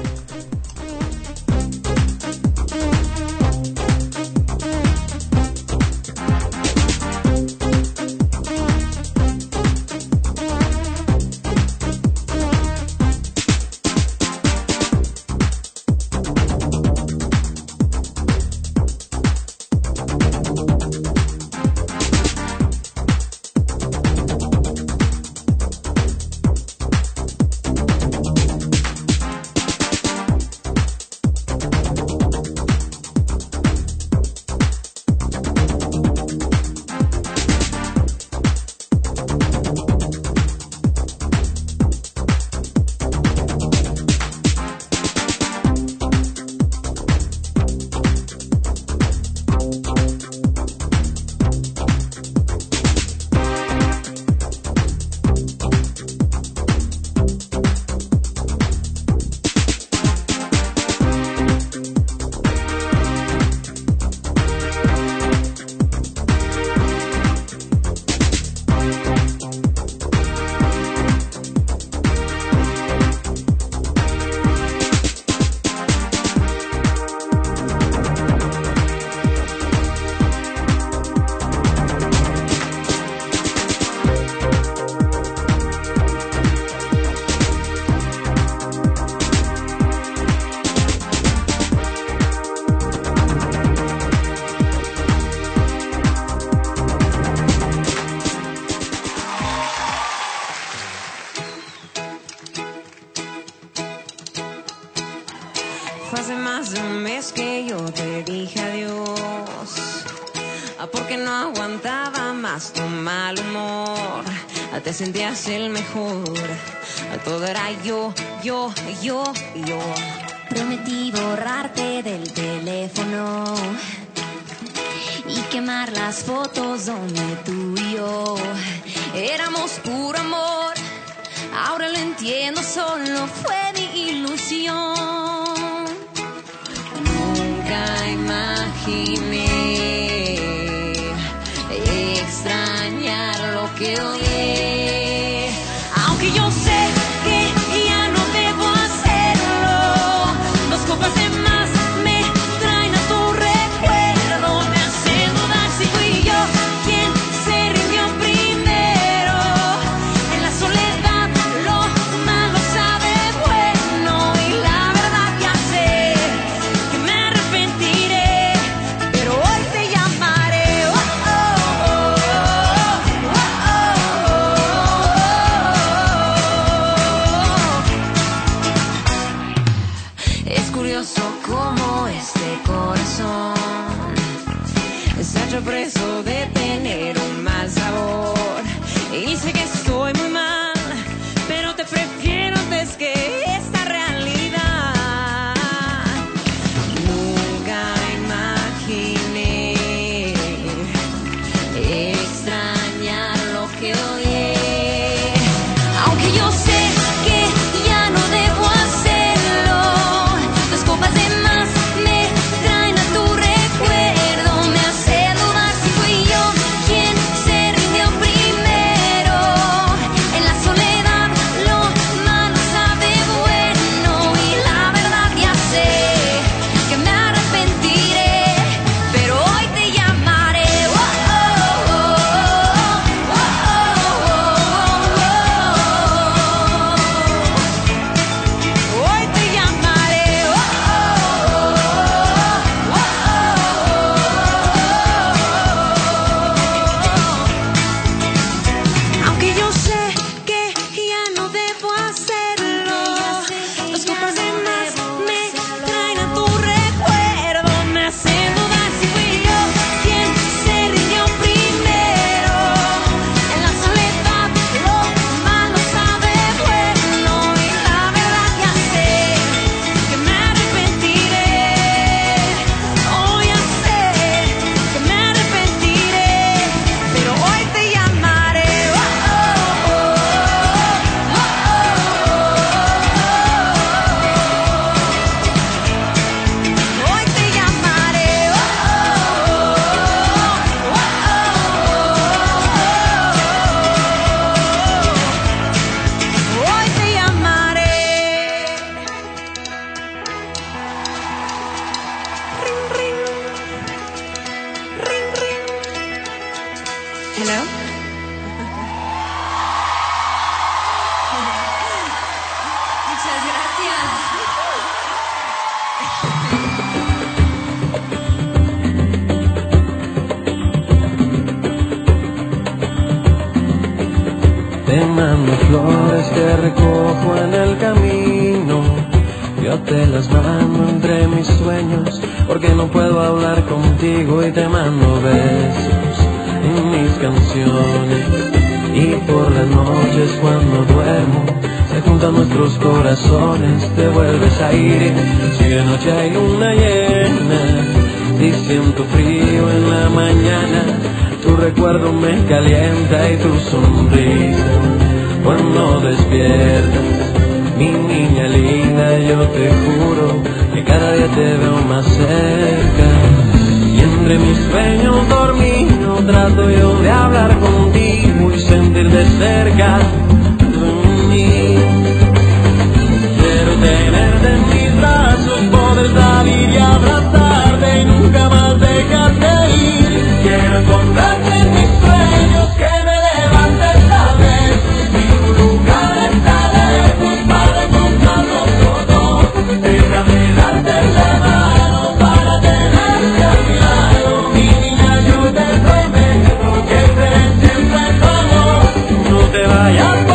Hace más de un mes que yo te dije adiós, porque no aguantaba más tu mal humor. Te sentías el mejor, todo era yo. Prometí borrarte del teléfono y quemar las fotos donde tú y yo éramos puro amor. Ahora lo entiendo, solo fue mi ilusión. Nunca imaginé extrañar lo que odié, aunque yo sé que ya no debo hacerlo. Dos copas de más me traen a tu recuerdo, me hacen dudar si fui yo quien se rindió primero. En la soledad lo malo sabe bueno, y la verdad ya sé que me arrepentiré, pero hoy te llamaré. Es curioso cómo este corazón se ha hecho preso de tener un mal sabor. Y sé que estoy muy mal, pero te prefiero antes que esta realidad. Nunca imaginé extrañar lo que odié, aunque yo sé que ya no debo hacerlo. Dos copas de más me traen a tu recuerdo, me hace dudar si fui yo quien se rindió primero. En la soledad lo malo sabe bueno, y la verdad ya sé que me arrepentiré, pero hoy te llamaré. Hoy te llamaré. Aunque yo sé que ya no debo hacerlo, dos copas de más me traen a tu recuerdo, me hacen dudar si fui yo quien se rindió primero. En la soledad lo malo sabe bueno, y la verdad ya sé que me arrepentiré. Oh, ya sé que me arrepentiré, pero hoy te llamaré. Hoy te llamaré. Hoy te llamaré. Ring, ring. Ring, ring. Hello. Muchas gracias. Te mando flores que recojo en el camino, yo te las mando entre mis sueños, porque no puedo hablar contigo, y te mando besos en mis canciones. Y por las noches cuando duermo se juntan nuestros corazones, te vuelves a ir. Si de noche hay luna llena y siento frío en la mañana, tu recuerdo me calienta y tu sonrisa cuando despiertas. Mi niña linda, yo te juro que cada día te veo más cerca. Y entre mis sueños dormidos trato yo de hablar contigo y sentir de cerca tu mí. Quiero tenerte en mis brazos, poder salir y abrazarte y nunca más dejarte ir. Quiero encontrarte en mis sueños, que me levantes esta vez. Mi lugar está lejos para encontrarnos los dos. Déjame darte la mano para tenerte a mi lado. Mi niña, yo te prometo que seré siempre tu amor. No te vayas.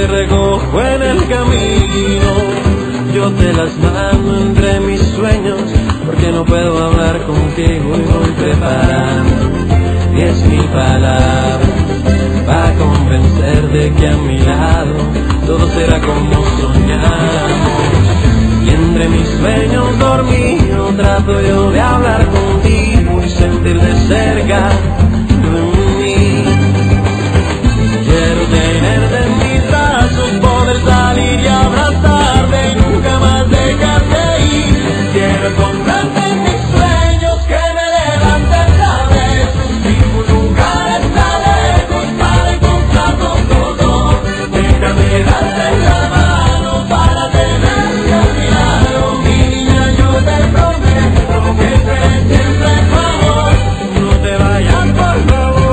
te recojo en el camino, yo te las mando entre mis sueños, porque no puedo hablar contigo y voy preparando 10,000 palabras para convencer de que a mi lado todo será como soñamos. Y entre mis sueños dormidos trato yo de hablar contigo y sentir de cerca de mí. Quiero tenerte en mis brazos, poder salir y abrazarte y nunca más dejarte ir. Quiero encontrarte en mis sueños, que me levanten la vez. Tu lugar está lejos para encontrarnos los dos. Déjame darte la mano para tenerte a mi lado. Mi niña, yo te prometo que seré siempre tu amor. No te vayas, por favor.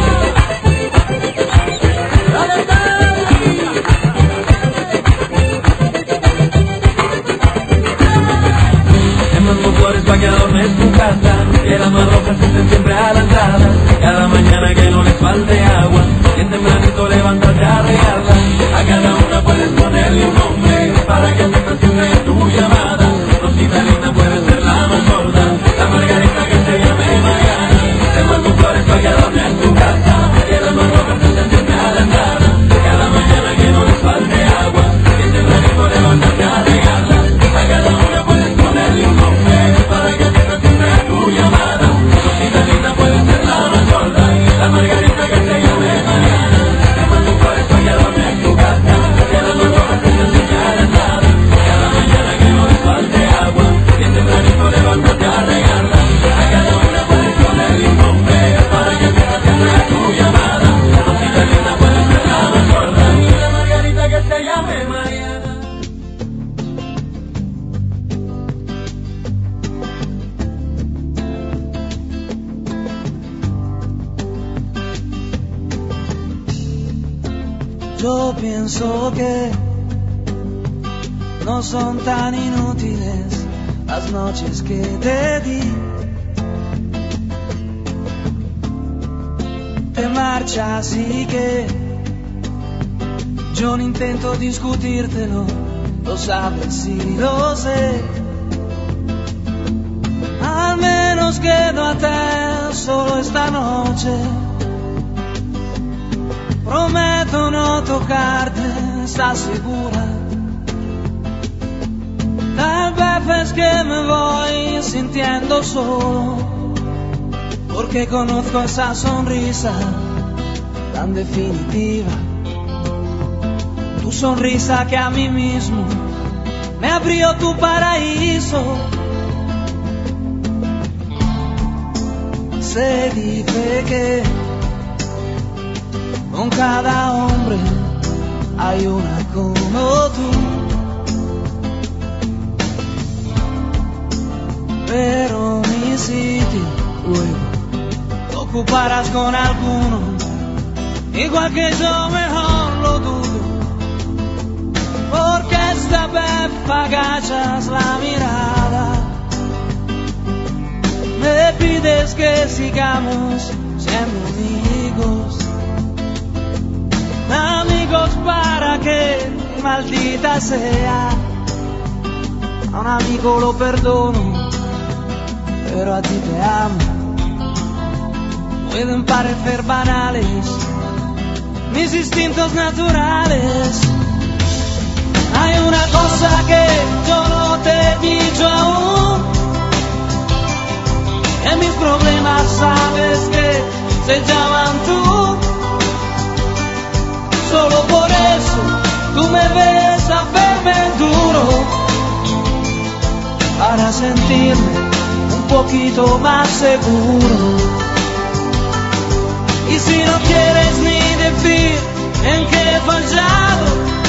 Pa' que adornes tu casa, que las más rojas estén siempre a la entrada. Cada mañana que no les falte agua, bien tempranito levántate a regarla. A cada una puedes ponerle un nombre, para que siempre entienda tu llamada. Rosita linda puede ser la más gorda, la margarita que se llame Mariana. Te mando flores pa' que adornes tu casa, que las más rojas estén siempre a la entrada. Cada mañana que no les falte agua, bien tempranito levántate a regarla. A cada una puedes ponerle un nombre, para que siempre entienda tu llamada. Rosita linda puede ser la más gorda, la margarita que se llame Mariana. Te mando flores para que adornes tu casa, que las más rojas estén siempre a la entrada. Cada mañana que no les falte agua, bien tempranito levántate a regarla. A cada una puedes ponerle un nombre, para que siempre entienda tu llamada. Rosita linda puede ser la más gorda, la margarita que se llame Mariana. Yo pienso que no son tan inútiles las noches que te di. Te marchas y que yo no intento discutírtelo, lo sabes y lo sé. Al menos quedo a te solo esta noche. Prometo no tocarte, ¿estás segura? Tal vez es que me voy sintiendo solo, porque conozco esa sonrisa tan definitiva. Tu sonrisa que a mí mismo me abrió tu paraíso. Se dice que con cada hombre hay una como tú, pero mi sitio luego lo ocuparás con alguno, igual que yo, mejor lo dudo, porque esta vez agachas la mirada, me pides que sigamos siendo amigos. Amigos para que, maldita sea, a un amigo lo perdono, pero a ti te amo. Pueden parecer banales mis instintos naturales. Hay una cosa que yo no te he dicho aún, que mis problemas sabes que se llaman tú. Solo por eso tú me ves hacerme duro, para sentirme un poquito más seguro. Y si no quieres ni decir en qué he fallado,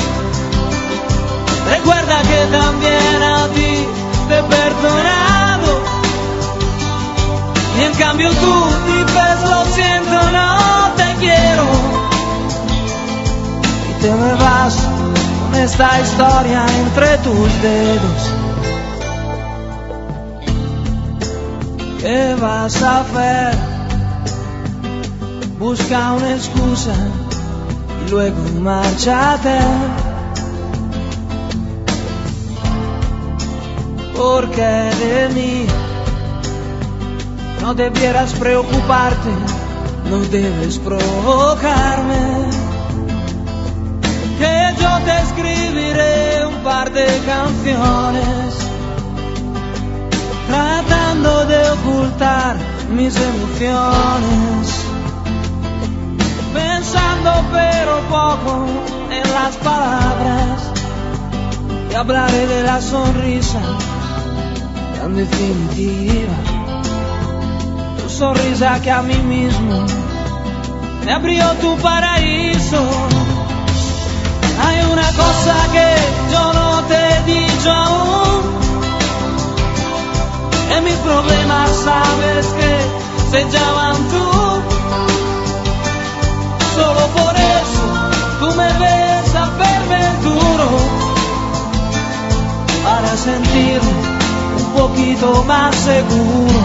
recuerda que también a ti te he perdonado. Y en cambio tú dices lo siento, no te quiero, te me vas con esta historia entre tus dedos. ¿Qué vas a hacer? Busca una excusa y luego márchate. Porque de mí no debieras preocuparte, no debes provocarme. Que yo te escribiré un par de canciones, tratando de ocultar mis emociones, pensando pero poco en las palabras, y hablaré de la sonrisa tan definitiva, tu sonrisa que a mí mismo me abrió tu paraíso. Hay una cosa que yo no te he dicho aún, que mis problemas sabes que se llaman tú. Solo por eso tú me ves a verme duro, para sentirme un poquito más seguro.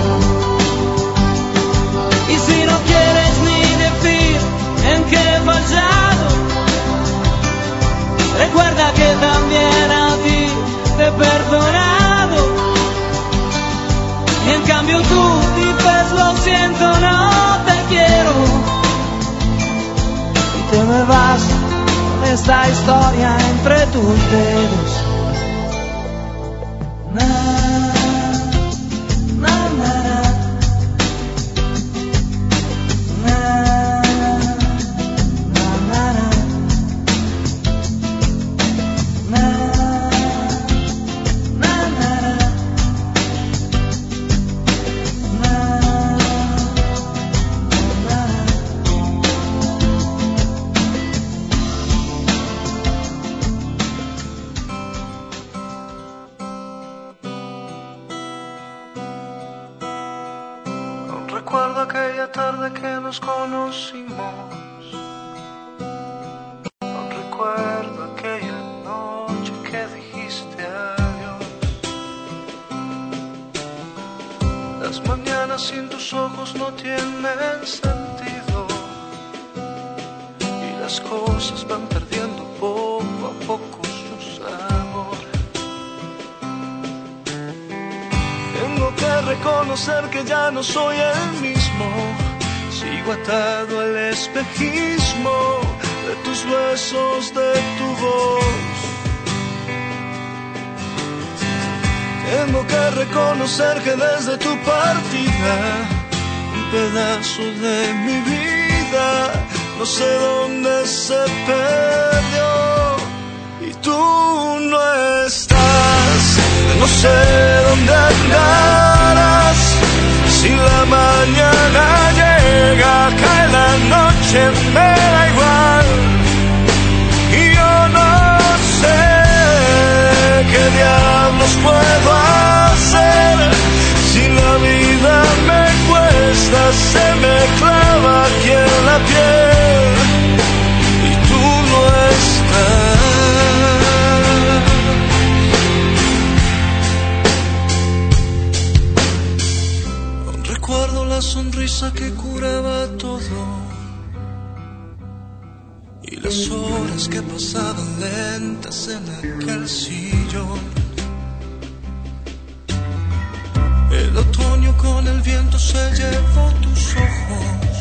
Y si no quieres ni decir en qué he fallado, recuerda que también a ti te he perdonado. Y en cambio tú dices lo siento, no te quiero, y te me vas con esta historia entre tus dedos. Recuerdo aquella tarde que nos conocimos. No recuerdo aquella noche que dijiste adiós. Las mañanas sin tus ojos no tienen sentido, y las cosas van perdiendo poco a poco su sabor. Tengo que reconocer que ya no soy el mismo. Sigo atado al espejismo de tus besos, de tu voz. Tengo que reconocer que desde tu partida un pedazo de mi vida no sé dónde se perdió. Y tú no estás, no sé dónde andarás. Si la mañana llega, cae la noche, me da igual. Y yo no sé qué diablos puedo hacer. Si la vida me cuesta, se me clava aquí en la piel. Y tú no estás. Recuerdo la sonrisa que curaba todo, y las horas que pasaban lentas en aquel sillón. El otoño con el viento se llevó tus ojos.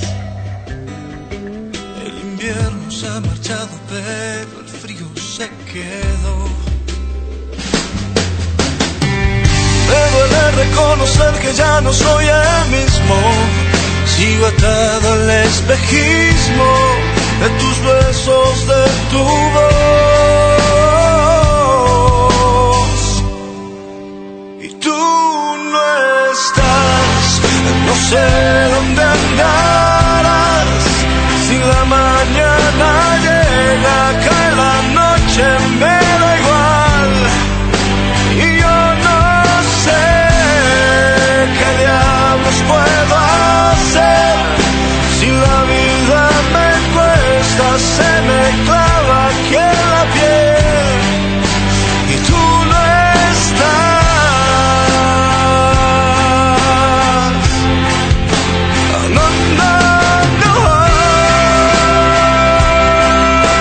El invierno se ha marchado, pero el frío se quedó. Me duele reconocer que ya no soy el mismo. Sigo atado al espejismo de tus besos, de tu voz. Y tú no estás, no sé dónde andarás. Si la mañana llega, cae la noche, me da igual. Y yo no sé qué diablos puedo hacer. Si la vida me cuesta, se me clava aquí en la piel. Y tú no estás. No, no, no.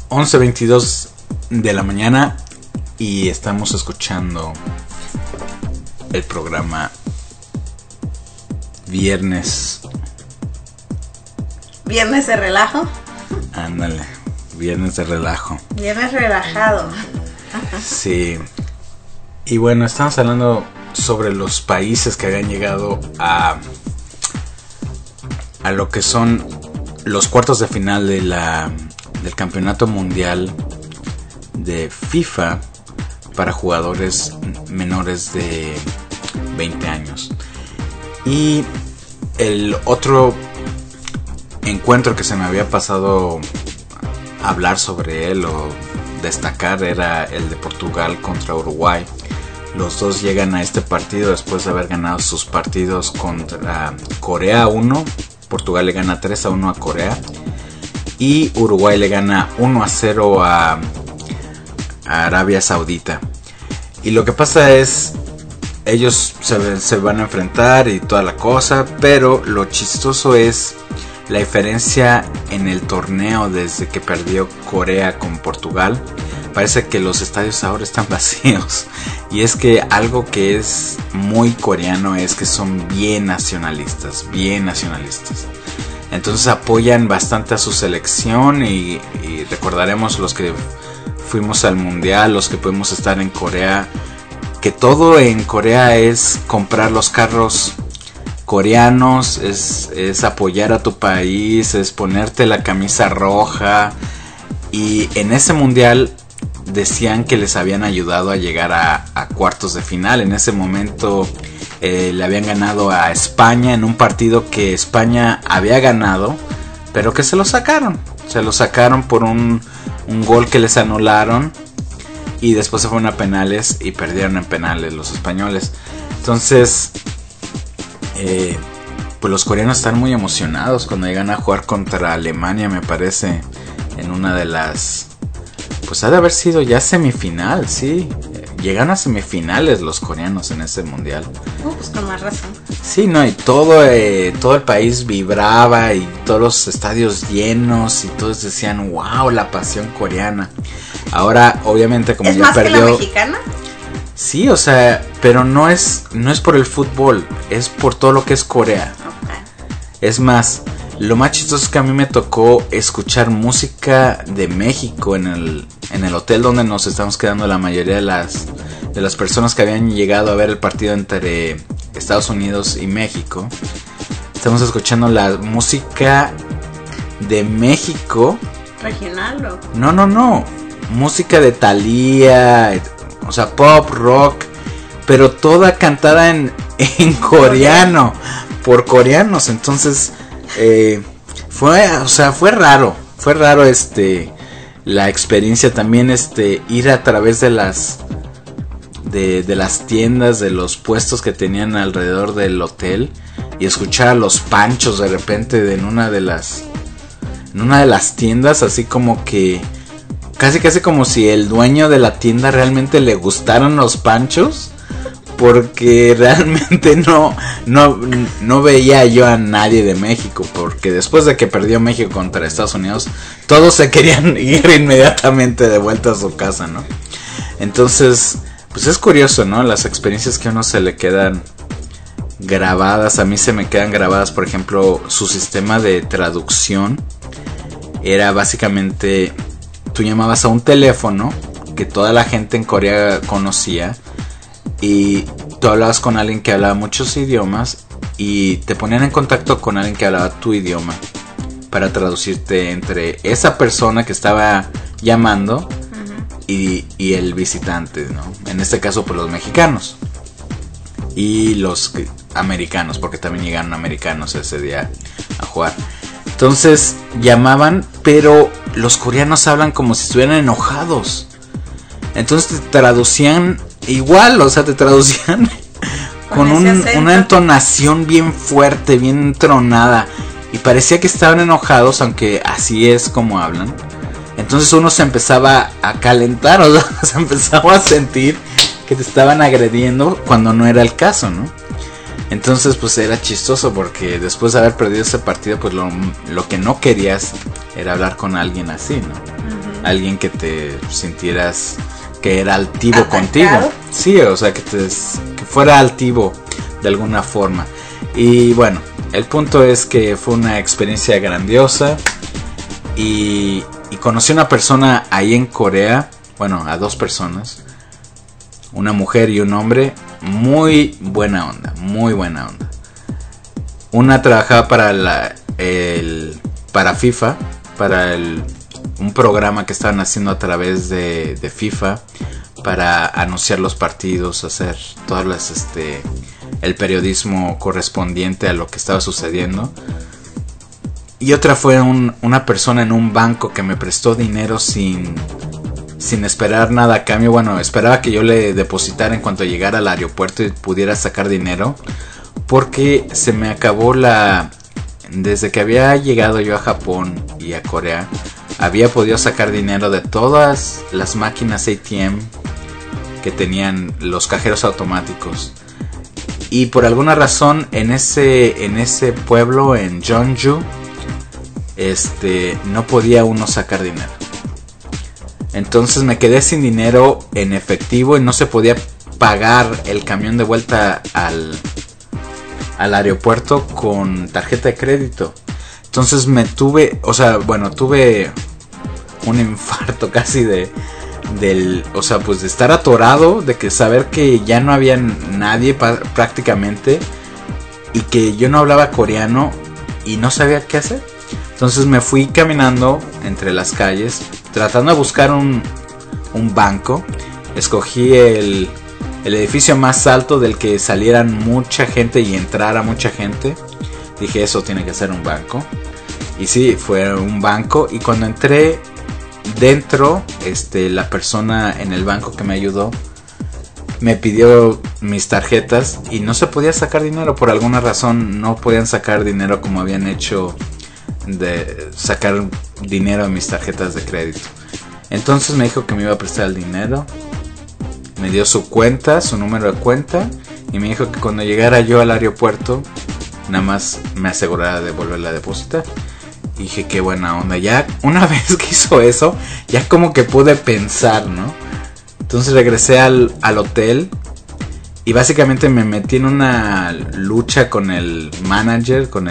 11:22 de la mañana y estamos escuchando el programa Viernes de relajo. Ándale, Viernes de relajo. Viernes relajado. Sí. Y bueno, estamos hablando sobre los países que habían llegado a lo que son los cuartos de final de del campeonato mundial de FIFA para jugadores menores de 20 años. Y el otro encuentro que se me había pasado hablar sobre él o destacar era el de Portugal contra Uruguay. Los dos llegan a este partido después de haber ganado sus partidos contra Corea 1. Portugal le gana 3-1 a Corea. Y Uruguay le gana 1-0 a Arabia Saudita. Y lo que pasa es, ellos se van a enfrentar y toda la cosa. Pero lo chistoso es la diferencia en el torneo desde que perdió Corea con Portugal. Parece que los estadios ahora están vacíos. Y es que algo que es muy coreano es que son bien nacionalistas. Entonces apoyan bastante a su selección y recordaremos los que fuimos al mundial, los que pudimos estar en Corea, que todo en Corea es comprar los carros coreanos, es apoyar a tu país, es ponerte la camisa roja. Y en ese mundial decían que les habían ayudado a llegar a cuartos de final. En ese momento le habían ganado a España en un partido que España había ganado, pero que se lo sacaron. Se lo sacaron por un gol que les anularon y después se fueron a penales y perdieron en penales los españoles. Entonces, pues los coreanos están muy emocionados cuando llegan a jugar contra Alemania, me parece, en una de las... Pues ha de haber sido ya semifinal, sí. Llegan a semifinales los coreanos en ese mundial. Pues con más razón. Sí, no, y todo el país vibraba y todos los estadios llenos y todos decían, wow, la pasión coreana. Ahora, obviamente, como ya perdió... ¿Es más que la mexicana? Sí, o sea, pero no es por el fútbol, es por todo lo que es Corea. Okay. Es más, lo más chistoso es que a mí me tocó escuchar música de México en el hotel donde nos estamos quedando la mayoría de las personas que habían llegado a ver el partido entre Estados Unidos y México. Estamos escuchando la música de México. ¿Regional o? No. Música de Thalía, o sea, pop, rock, pero toda cantada en coreano, por coreanos. Entonces, fue raro la experiencia también, ir a través de las tiendas, de los puestos que tenían alrededor del hotel y escuchar a los Panchos de repente en una de las tiendas, así como que casi como si el dueño de la tienda realmente le gustaran los Panchos, porque realmente no veía yo a nadie de México, porque después de que perdió México contra Estados Unidos, todos se querían ir inmediatamente de vuelta a su casa, ¿no? Entonces, pues es curioso, ¿no? Las experiencias que a uno se le quedan grabadas. A mí se me quedan grabadas, por ejemplo, su sistema de traducción era básicamente... Tú llamabas a un teléfono que toda la gente en Corea conocía y tú hablabas con alguien que hablaba muchos idiomas y te ponían en contacto con alguien que hablaba tu idioma para traducirte entre esa persona que estaba llamando y el visitante, ¿no? En este caso, pues los mexicanos y los americanos, porque también llegaron americanos ese día a jugar. Entonces llamaban, pero los coreanos hablan como si estuvieran enojados. Entonces te traducían igual, o sea, te traducían con una entonación bien fuerte, bien tronada. Y parecía que estaban enojados, aunque así es como hablan. Entonces uno se empezaba a calentar, o sea, se empezaba a sentir que te estaban agrediendo cuando no era el caso, ¿no? Entonces pues era chistoso porque después de haber perdido ese partido, pues lo que no querías era hablar con alguien así, ¿no? alguien que te sintieras que era altivo ¿Atacado? contigo. Sí, o sea, que fuera altivo de alguna forma. Y bueno, el punto es que fue una experiencia grandiosa y conocí a una persona ahí en Corea, bueno, a 2 personas, una mujer y un hombre, muy buena onda, muy buena onda. Una trabajaba para para FIFA, para un programa que estaban haciendo a través de FIFA para anunciar los partidos, hacer todas las el periodismo correspondiente a lo que estaba sucediendo. Y otra fue una persona en un banco que me prestó dinero sin esperar nada a cambio. Bueno, esperaba que yo le depositara en cuanto llegara al aeropuerto y pudiera sacar dinero, porque se me acabó desde que había llegado yo a Japón y a Corea, había podido sacar dinero de todas las máquinas ATM que tenían los cajeros automáticos. Y por alguna razón en ese pueblo, en Jeonju, no podía uno sacar dinero. Entonces me quedé sin dinero en efectivo y no se podía pagar el camión de vuelta al aeropuerto con tarjeta de crédito. Entonces tuve un infarto casi de estar atorado, de que saber que ya no había nadie prácticamente y que yo no hablaba coreano y no sabía qué hacer. Entonces me fui caminando entre las calles tratando de buscar un banco. Escogí el edificio más alto del que salieran mucha gente y entrara mucha gente. Dije, eso tiene que ser un banco. Y sí, fue un banco. Y cuando entré dentro, la persona en el banco que me ayudó me pidió mis tarjetas y no se podía sacar dinero. Por alguna razón no podían sacar dinero como habían hecho de sacar dinero de mis tarjetas de crédito. Entonces me dijo que me iba a prestar el dinero. Me dio su cuenta, su número de cuenta, y me dijo que cuando llegara yo al aeropuerto nada más me asegurara de volverla a depositar. Y dije, qué buena onda. Ya una vez que hizo eso, ya como que pude pensar, ¿no? Entonces regresé al hotel y básicamente me metí en una lucha con el manager, con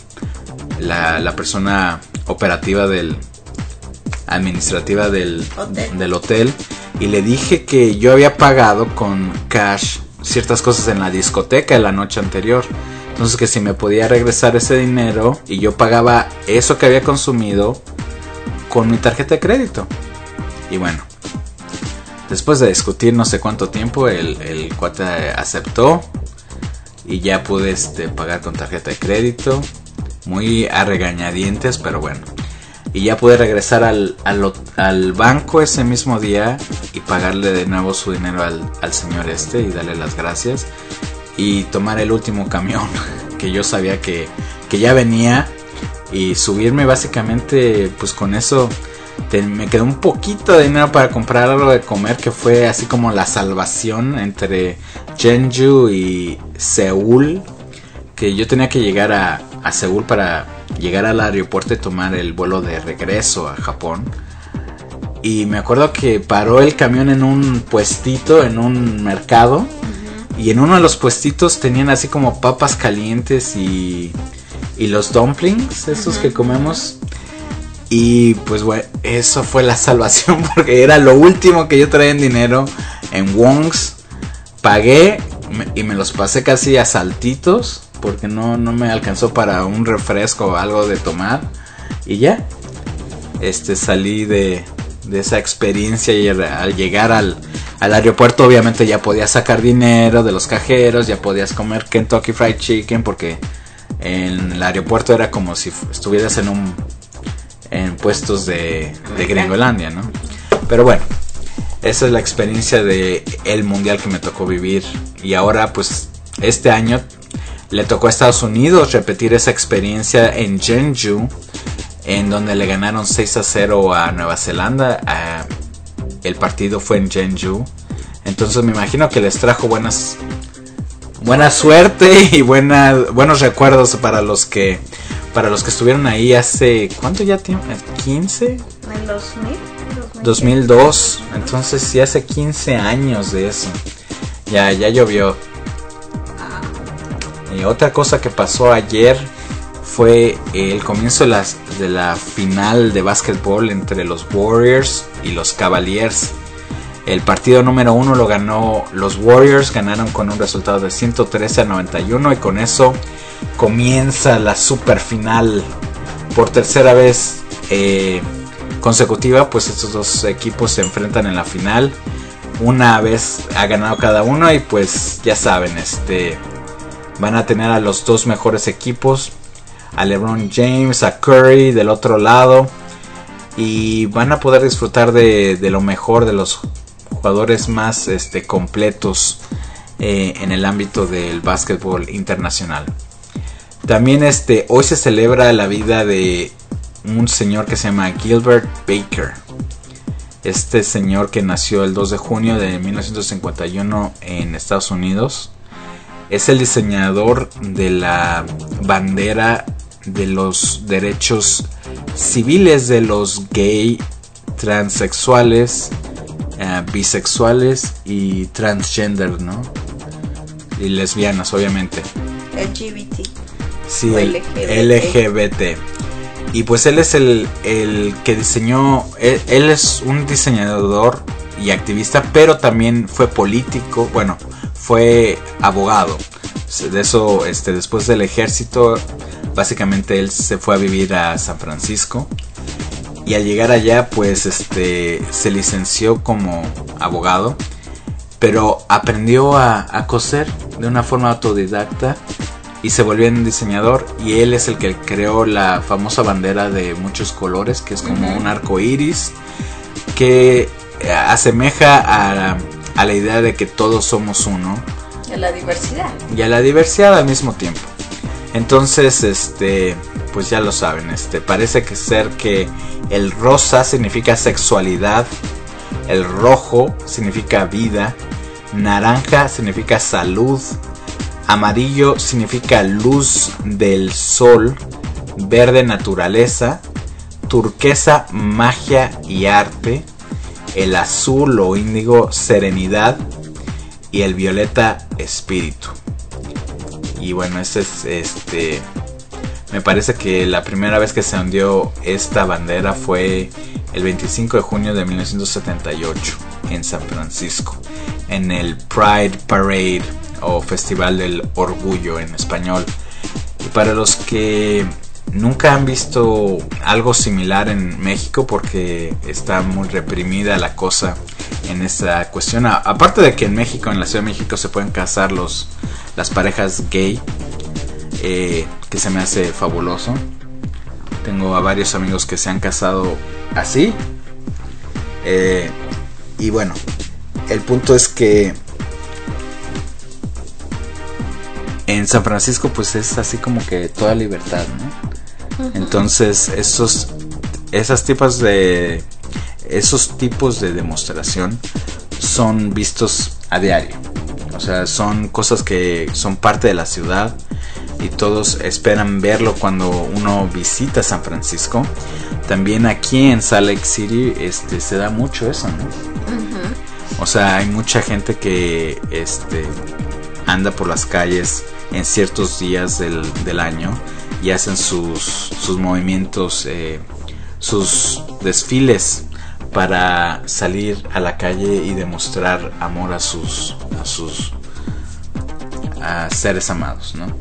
la persona operativa administrativa del hotel, y le dije que yo había pagado con cash ciertas cosas en la discoteca de la noche anterior. Entonces que si me podía regresar ese dinero y yo pagaba eso que había consumido con mi tarjeta de crédito. Y bueno, después de discutir no sé cuánto tiempo, el cuate aceptó y ya pude pagar con tarjeta de crédito. Muy a regañadientes, pero bueno. Y ya pude regresar al banco ese mismo día y pagarle de nuevo su dinero al señor y darle las gracias. Y tomar el último camión que yo sabía que ya venía y subirme. Básicamente pues con eso me quedó un poquito de dinero para comprar algo de comer, que fue así como la salvación entre Jeonju y Seúl, que yo tenía que llegar a Seúl para llegar al aeropuerto y tomar el vuelo de regreso a Japón. Y me acuerdo que paró el camión en un puestito, en un mercado. Y en uno de los puestitos tenían así como papas calientes y los dumplings, esos que comemos. Y pues bueno, eso fue la salvación, porque era lo último que yo traía en dinero, en wons. Pagué y me los pasé casi a saltitos, porque no me alcanzó para un refresco o algo de tomar. Y ya, salí de esa experiencia, y al llegar al aeropuerto obviamente ya podías sacar dinero de los cajeros, ya podías comer Kentucky Fried Chicken, porque en el aeropuerto era como si estuvieras en puestos de Gringolandia, ¿no? Pero bueno, esa es la experiencia de el mundial que me tocó vivir. Y ahora pues este año le tocó a Estados Unidos repetir esa experiencia en Jeonju, en donde le ganaron 6-0 a Nueva Zelanda. El partido fue en Jeonju. Entonces me imagino que les trajo buena suerte y buenos recuerdos para los que estuvieron ahí hace... ¿Cuánto ya tiempo? ¿15? En 2000. 2002, entonces sí hace 15 años de eso. Ya llovió. Y otra cosa que pasó ayer fue el comienzo de la final de básquetbol entre los Warriors y los Cavaliers. El partido número 1 lo ganó los Warriors, ganaron con un resultado de 113-91 y con eso comienza la super final. Por tercera vez consecutiva, pues estos dos equipos se enfrentan en la final. Una vez ha ganado cada uno y pues ya saben, van a tener a los dos mejores equipos, a LeBron James, a Curry del otro lado, y van a poder disfrutar de lo mejor, de los jugadores más completos en el ámbito del básquetbol internacional. También hoy se celebra la vida de un señor que se llama Gilbert Baker. Este señor que nació el 2 de junio de 1951 en Estados Unidos es el diseñador de la bandera de los derechos civiles de los gay, transexuales, bisexuales y transgender, ¿no? Y lesbianas, obviamente. LGBT. Sí, el LGBT. Y pues él es el que diseñó, él es un diseñador y activista, pero también fue político, bueno, fue abogado. De eso, después del ejército, básicamente él se fue a vivir a San Francisco. Y al llegar allá, pues se licenció como abogado, pero aprendió a coser de una forma autodidacta y se volvió un diseñador. Y él es el que creó la famosa bandera de muchos colores, que es como un arco iris, que asemeja a la idea de que todos somos uno. Y a la diversidad. Y a la diversidad al mismo tiempo. Entonces, pues ya lo saben, parece que el rosa significa sexualidad, el rojo significa vida, naranja significa salud, amarillo significa luz del sol, verde naturaleza, turquesa magia y arte, el azul o índigo serenidad y el violeta espíritu. Y bueno, me parece que la primera vez que se ondeó esta bandera fue el 25 de junio de 1978 en San Francisco, en el Pride Parade o Festival del Orgullo en español. Y para los que nunca han visto algo similar en México, porque está muy reprimida la cosa en esta cuestión, aparte de que en México, en la Ciudad de México, se pueden casar las parejas gay, que se me hace fabuloso. Tengo a varios amigos que se han casado así. Y bueno, el punto es que en San Francisco pues es así como que toda libertad, ¿no? Entonces esos tipos de demostración son vistos a diario. O sea, son cosas que son parte de la ciudad y todos esperan verlo cuando uno visita San Francisco. También aquí en Salt Lake City se da mucho eso, ¿no? O sea, hay mucha gente que anda por las calles en ciertos días del año y hacen sus sus desfiles para salir a la calle y demostrar amor a sus seres amados, ¿no?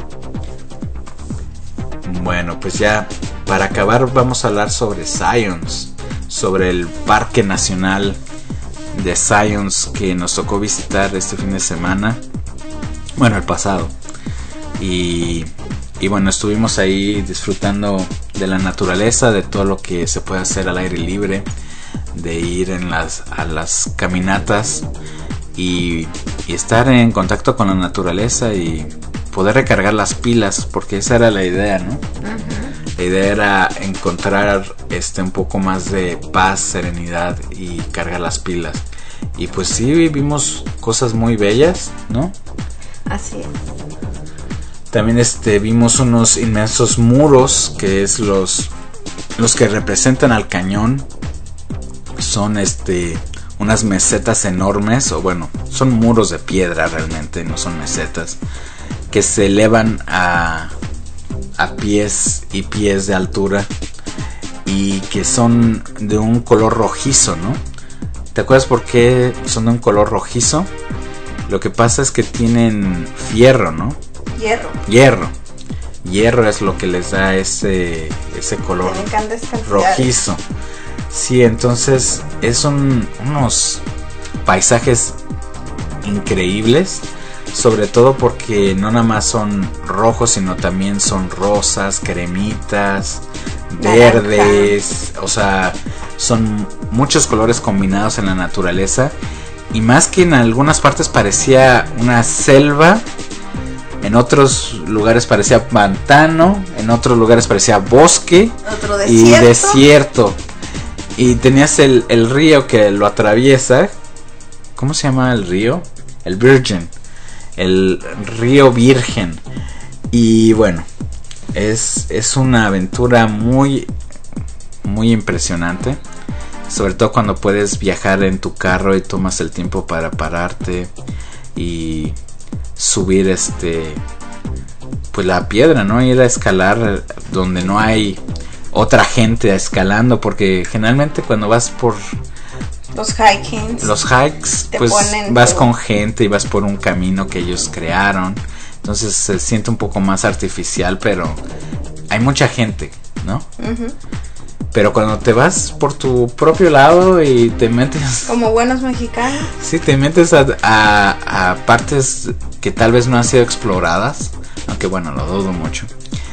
Bueno, pues ya para acabar vamos a hablar sobre Zions, sobre el Parque Nacional de Zions que nos tocó visitar este fin de semana, bueno, el pasado, y bueno, estuvimos ahí disfrutando de la naturaleza, de todo lo que se puede hacer al aire libre, de ir a las caminatas y estar en contacto con la naturaleza y poder recargar las pilas, porque esa era la idea, ¿no? La idea era encontrar un poco más de paz, serenidad y cargar las pilas. Y pues sí, vimos cosas muy bellas, ¿no? Así es. También vimos unos inmensos muros, que es los que representan al cañón son unas mesetas enormes, o bueno, son muros de piedra realmente, no son mesetas, que se elevan a pies y pies de altura y que son de un color rojizo, ¿no? ¿Te acuerdas por qué son de un color rojizo? Lo que pasa es que tienen fierro, ¿no? Hierro es lo que les da ese color rojizo. Sí, entonces son unos paisajes increíbles, sobre todo porque no nada más son rojos, sino también son rosas, cremitas, verdes, o sea, son muchos colores combinados en la naturaleza, y más que en algunas partes parecía una selva, en otros lugares parecía pantano, en otros lugares parecía bosque y desierto. Y tenías el río que lo atraviesa. ¿Cómo se llama el río? El Virgin. El río Virgen. Y bueno, es una aventura muy, muy impresionante. Sobre todo cuando puedes viajar en tu carro y tomas el tiempo para pararte y subir pues la piedra, ¿no? Ir a escalar donde no hay otra gente escalando, porque generalmente cuando vas por los hikes, pues vas con gente y vas por un camino que ellos crearon, entonces se siente un poco más artificial, pero hay mucha gente, ¿no? Uh-huh. Pero cuando te vas por tu propio lado y te metes, como buenos mexicanos, sí, te metes a partes que tal vez no han sido exploradas, aunque bueno, lo dudo mucho,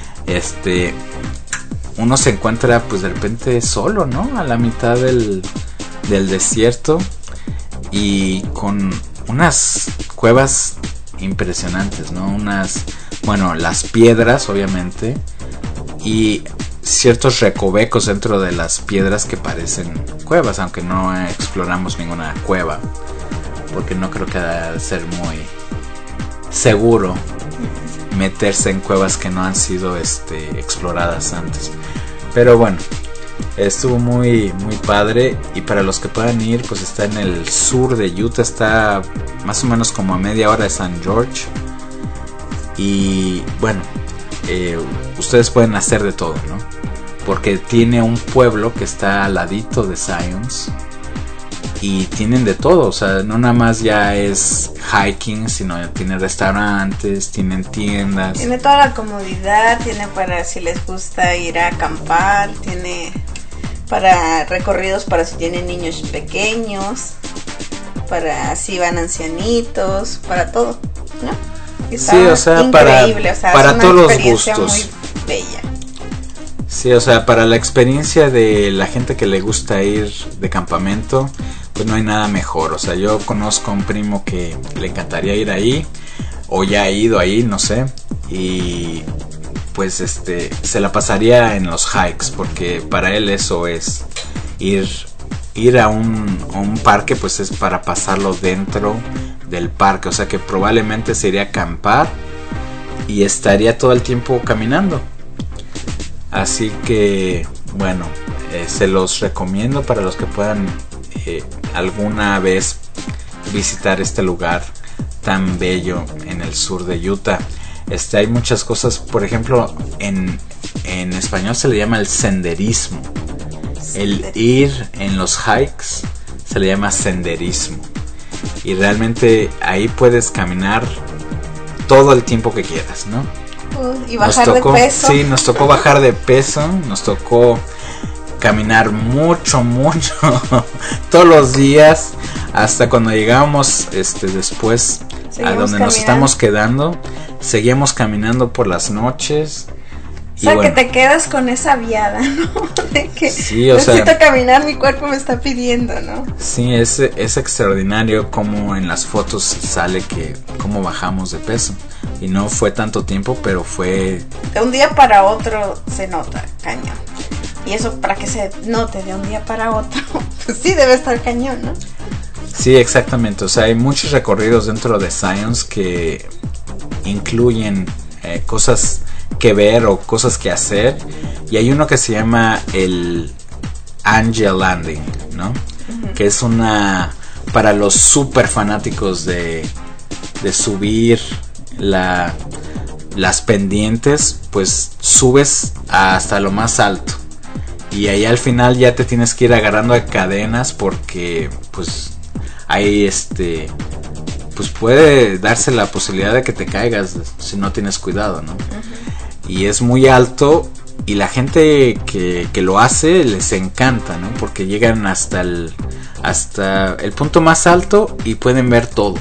uno se encuentra pues de repente solo, ¿no? A la mitad del desierto, y con unas cuevas impresionantes, ¿no? Las piedras obviamente, y ciertos recovecos dentro de las piedras que parecen cuevas, aunque no exploramos ninguna cueva, porque no creo que deba ser muy seguro meterse en cuevas que no han sido exploradas antes. Pero bueno, estuvo muy muy padre, y para los que puedan ir, pues está en el sur de Utah, está más o menos como a media hora de San George, y bueno, ustedes pueden hacer de todo, ¿no? Porque tiene un pueblo que está al ladito de Zions, y tienen de todo, o sea, no nada más ya es hiking, sino tienen restaurantes, tienen tiendas. Tiene toda la comodidad, tiene para si les gusta ir a acampar, tiene para recorridos para si tienen niños pequeños, para si van ancianitos, para todo, ¿no? Está sí, o sea, increíble, para todos los gustos. Muy bella. Sí, o sea, para la experiencia de la gente que le gusta ir de campamento, pues no hay nada mejor. O sea, yo conozco a un primo que le encantaría ir ahí, o ya ha ido ahí, no sé, y pues se la pasaría en los hikes, porque para él eso es ir a un parque, pues es para pasarlo dentro del parque, o sea que probablemente se iría a acampar y estaría todo el tiempo caminando. Así que bueno, se los recomiendo para los que puedan alguna vez visitar este lugar tan bello en el sur de Utah. Hay muchas cosas, por ejemplo, en español se le llama el senderismo. El ir en los hikes se le llama senderismo. Y realmente ahí puedes caminar todo el tiempo que quieras, ¿no? Y bajar de peso. Sí, nos tocó bajar de peso, nos tocó caminar mucho todos los días, hasta cuando llegábamos después a donde nos estamos quedando, seguíamos caminando por las noches. O sea, bueno, que te quedas con esa viada, ¿no? De que sí, necesito caminar, mi cuerpo me está pidiendo, ¿no? Sí, es extraordinario como en las fotos sale que cómo bajamos de peso. Y no fue tanto tiempo, pero fue... De un día para otro se nota, cañón. Y eso para que se note de un día para otro, pues sí debe estar cañón, ¿no? Sí, exactamente. O sea, hay muchos recorridos dentro de Zions que incluyen cosas que ver o cosas que hacer, y hay uno que se llama el Angel Landing, ¿no? Que es una para los super fanáticos de subir las pendientes, pues subes hasta lo más alto y ahí al final ya te tienes que ir agarrando a cadenas porque pues hay pues puede darse la posibilidad de que te caigas si no tienes cuidado, ¿no? Y es muy alto y la gente que lo hace les encanta, ¿no? Porque llegan hasta el punto más alto y pueden ver todo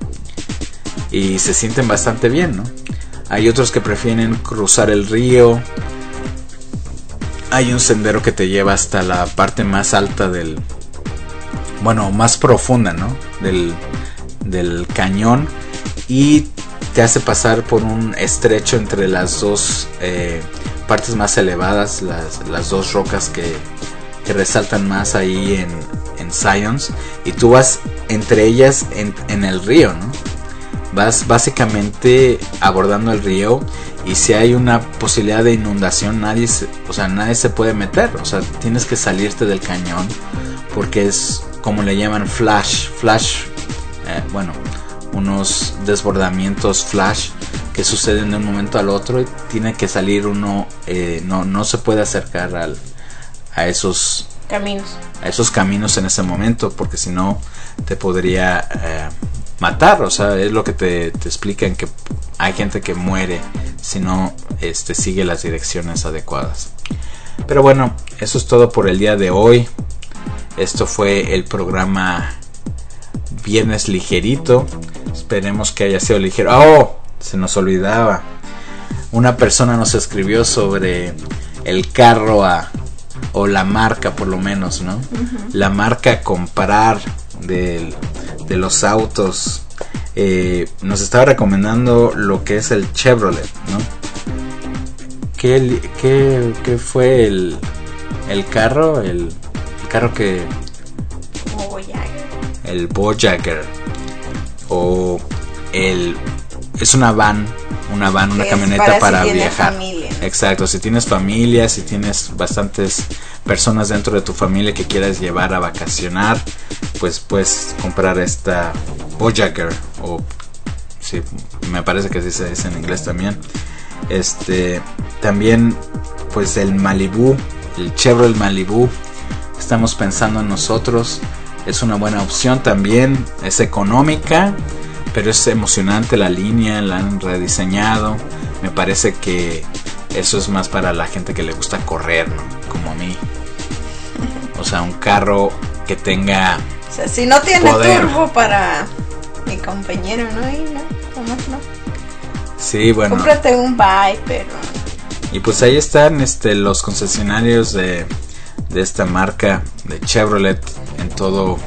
y se sienten bastante bien, ¿no? Hay otros que prefieren cruzar el río. Hay un sendero que te lleva hasta la parte más alta más profunda, ¿no? Del cañón y te hace pasar por un estrecho entre las dos partes más elevadas, las dos rocas que resaltan más ahí en Zions, y tú vas entre ellas en el río, ¿no? Vas básicamente abordando el río y si hay una posibilidad de inundación nadie se puede meter, o sea, tienes que salirte del cañón porque es como le llaman flash, unos desbordamientos flash que suceden de un momento al otro y tiene que salir uno, no se puede acercar a esos caminos en ese momento porque si no te podría matar, o sea, es lo que te explican, que hay gente que muere si no sigue las direcciones adecuadas. Pero bueno, eso es todo por el día de hoy. Esto fue el programa Viernes Ligerito. Esperemos que haya sido ligero. ¡Oh! Se nos olvidaba. Una persona nos escribió sobre el carro o la marca, por lo menos, ¿no? La marca a comprar de los autos. Nos estaba recomendando lo que es el Chevrolet, ¿no? ¿Qué fue el carro? El carro que... El Voyager. O es una camioneta para viajar. Familia. Exacto, si tienes familia, si tienes bastantes personas dentro de tu familia que quieras llevar a vacacionar, pues puedes comprar esta Voyager, o sí, me parece que así se dice en inglés también. También pues el Malibu, el Chevrolet Malibu, estamos pensando en nosotros. Es una buena opción también, es económica, pero es emocionante la línea, la han rediseñado. Me parece que eso es más para la gente que le gusta correr, ¿no? Como a mí. O sea, un carro que tenga... O sea, si no tiene poder. Turbo para mi compañero, ¿no? ¿Cómo no? Sí, bueno. Cómprate un Viper. Y pues ahí están los concesionarios de esta marca de Chevrolet en todo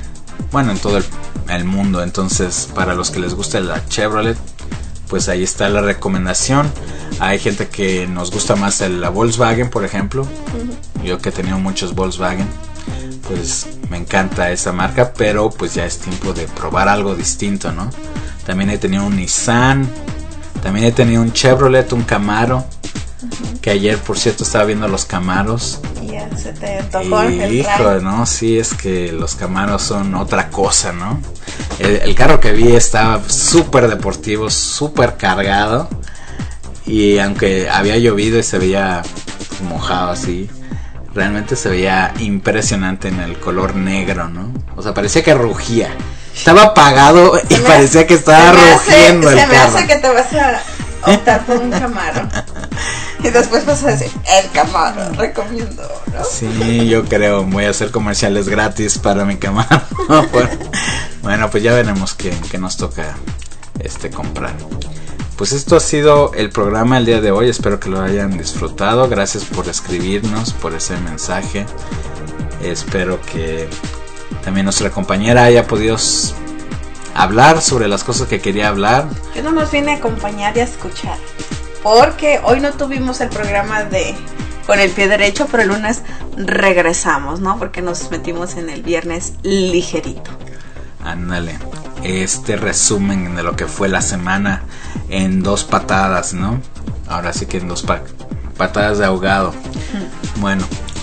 el mundo. Entonces, para los que les gusta la Chevrolet, pues ahí está la recomendación. Hay gente que nos gusta más la Volkswagen, por ejemplo. Yo que he tenido muchos Volkswagen, pues me encanta esa marca, pero pues ya es tiempo de probar algo distinto, ¿no? También he tenido un Nissan, también he tenido un Chevrolet, un Camaro, que ayer, por cierto, estaba viendo los Camaros. Ya se te tocó el hijo, ¿no? Sí, es que los Camaros son otra cosa, ¿no? El carro que vi estaba súper deportivo, súper cargado, y aunque había llovido y se veía mojado así, realmente se veía impresionante en el color negro, ¿no? O sea, parecía que rugía. Estaba apagado y parecía que estaba rugiendo el carro. Se me hace que te vas a optar por un Camaro. Y después vas a decir, el Camaro, recomiendo, ¿no? Sí, yo creo, voy a hacer comerciales gratis para mi Camaro. Bueno, pues ya veremos qué nos toca comprar. Pues esto ha sido el programa el día de hoy, espero que lo hayan disfrutado. Gracias por escribirnos, por ese mensaje. Espero que también nuestra compañera haya podido hablar sobre las cosas que quería hablar. Yo no nos vine a acompañar y a escuchar, porque hoy no tuvimos el programa con el pie derecho, pero el lunes regresamos, ¿no? Porque nos metimos en el viernes ligerito. Ándale, resumen de lo que fue la semana en 2 patadas, ¿no? Ahora sí que en 2 patadas de ahogado. Bueno,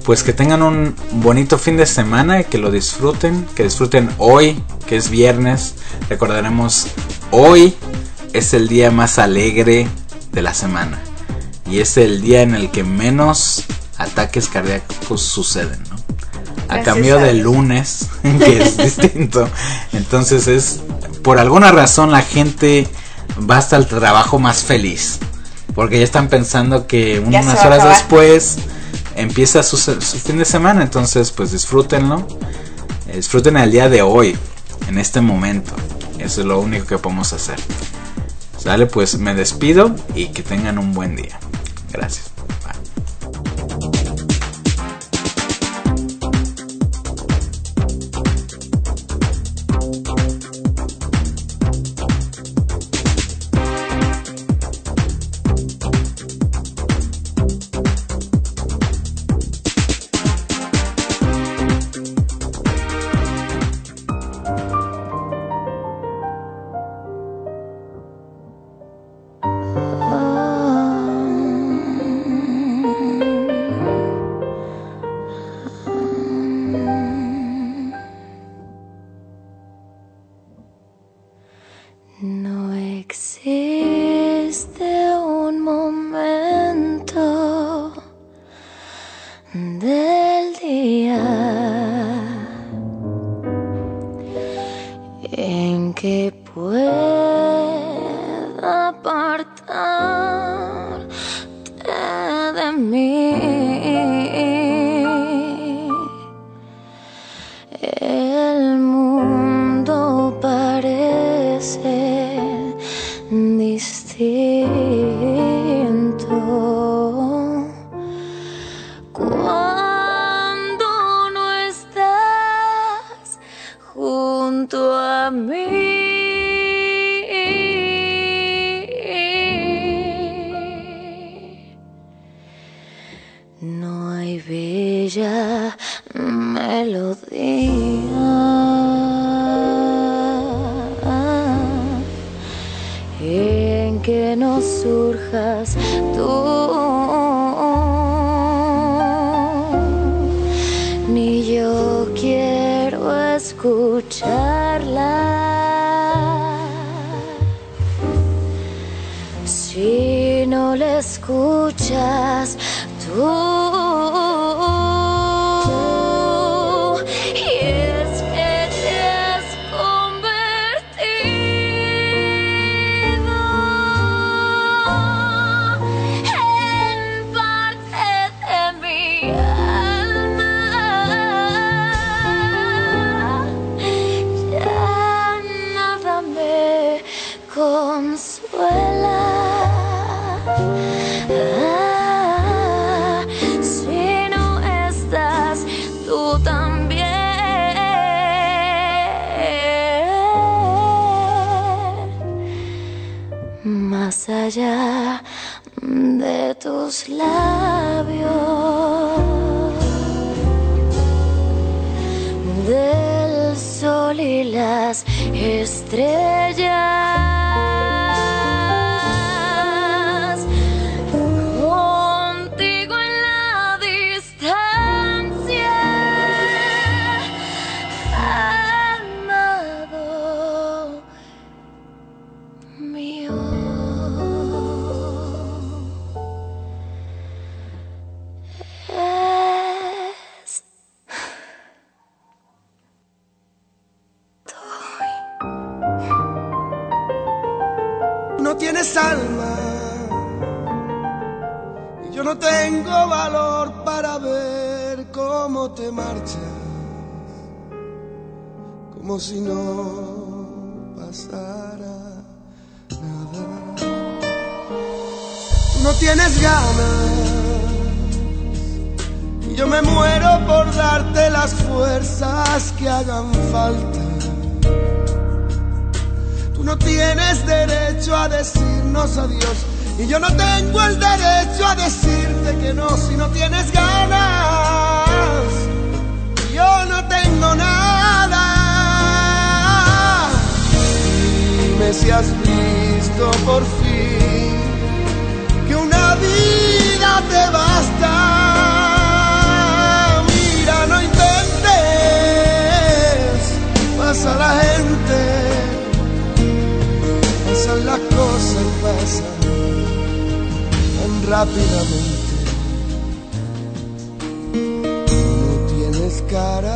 pues que tengan un bonito fin de semana y que lo disfruten, que disfruten hoy, que es viernes. Recordaremos, hoy es el día más alegre de la semana y es el día en el que menos ataques cardíacos suceden, ¿no? A cambio del lunes, que es distinto. Entonces es, por alguna razón la gente va hasta el trabajo más feliz, porque ya están pensando que unas horas después empieza su fin de semana. Entonces pues disfrútenlo, disfruten el día de hoy, en este momento. Eso es lo único que podemos hacer. Sale, pues me despido y que tengan un buen día. Gracias. Más allá de tus labios, del sol y las estrellas, contigo en la distancia, amado mío. No tienes alma y yo no tengo valor para ver cómo te marchas, como si no pasara nada. Tú no tienes ganas y yo me muero por darte las fuerzas que hagan falta. Tú no tienes derecho a decirnos adiós y yo no tengo el derecho a decirte que no. Si no tienes ganas, yo no tengo nada. Dime si has visto por fin que una vida te basta. rápidamente. No tienes cara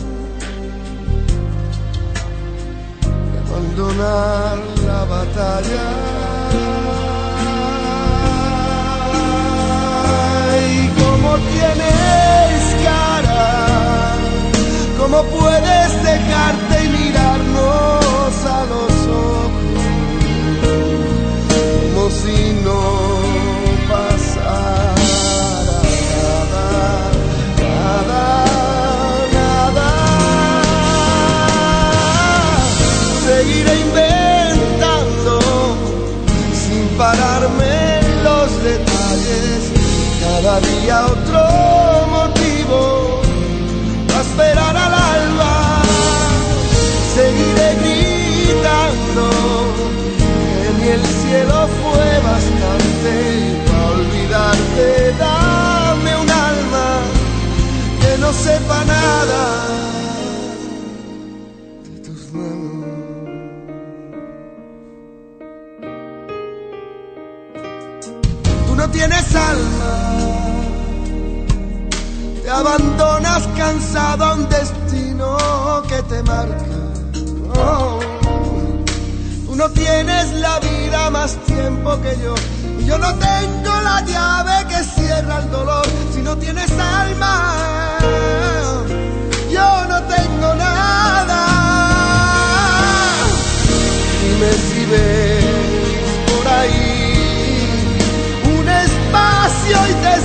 de abandonar la batalla. Y como tienes cara, ¿cómo puedes dejarte y mirarnos a los ojos como si no pasara nada? Seguiré inventando sin pararme en los detalles, cada día otro motivo a esperar al alba. Seguiré gritando que ni el cielo fue bastante para olvidarte. Dame un alma que no sepa nada de tus manos. Tú no tienes alma, te abandonas cansado a un destino que te marca. Oh, tú no tienes la vida más tiempo que yo, y yo no tengo la llave que cierra el dolor. Si no tienes alma, yo no tengo nada. Dime si ves por ahí un espacio y te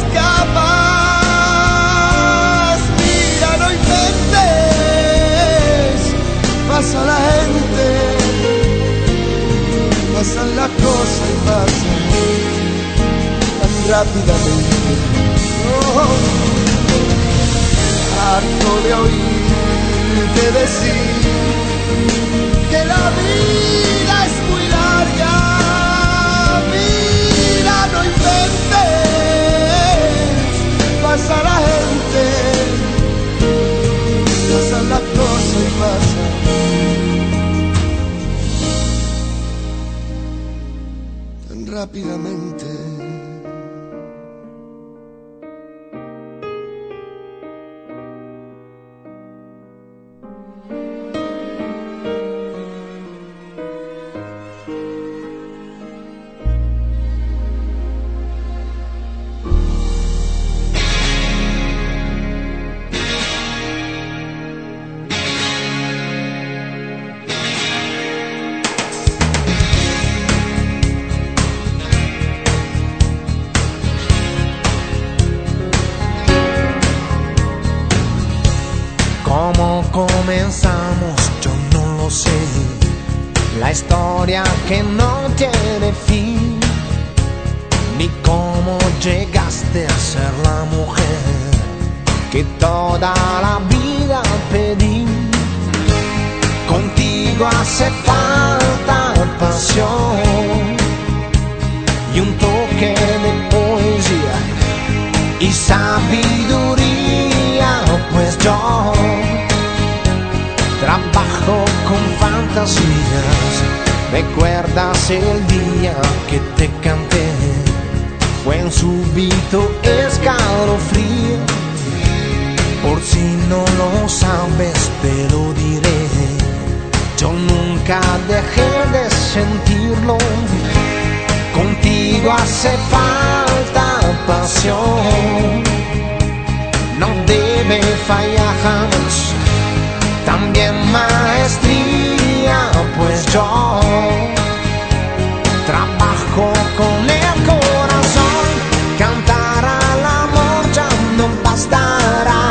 escapas. Mira, no inventes, pasa la gente, pasan las cosas y pasan tan rápidamente. Oh, harto de oírte decir que la vida es muy larga. Mira, no inventes, pasa la gente, pasan las cosas y pasan tan rápidamente. Comenzamos, yo no lo sé, la historia que no tiene fin, ni cómo llegaste a ser la mujer que toda la vida pedí. Contigo hace falta pasión y un toque de poesía y sabiduría, pues yo trabajo con fantasías. ¿Recuerdas el día que te canté? Fue un súbito escalofrío. Por si no lo sabes, te lo diré. Yo nunca dejé de sentirlo. Contigo hace falta pasión. No debe fallar jamás. También maestría, pues yo trabajo con el corazón. Cantar al amor ya no bastará.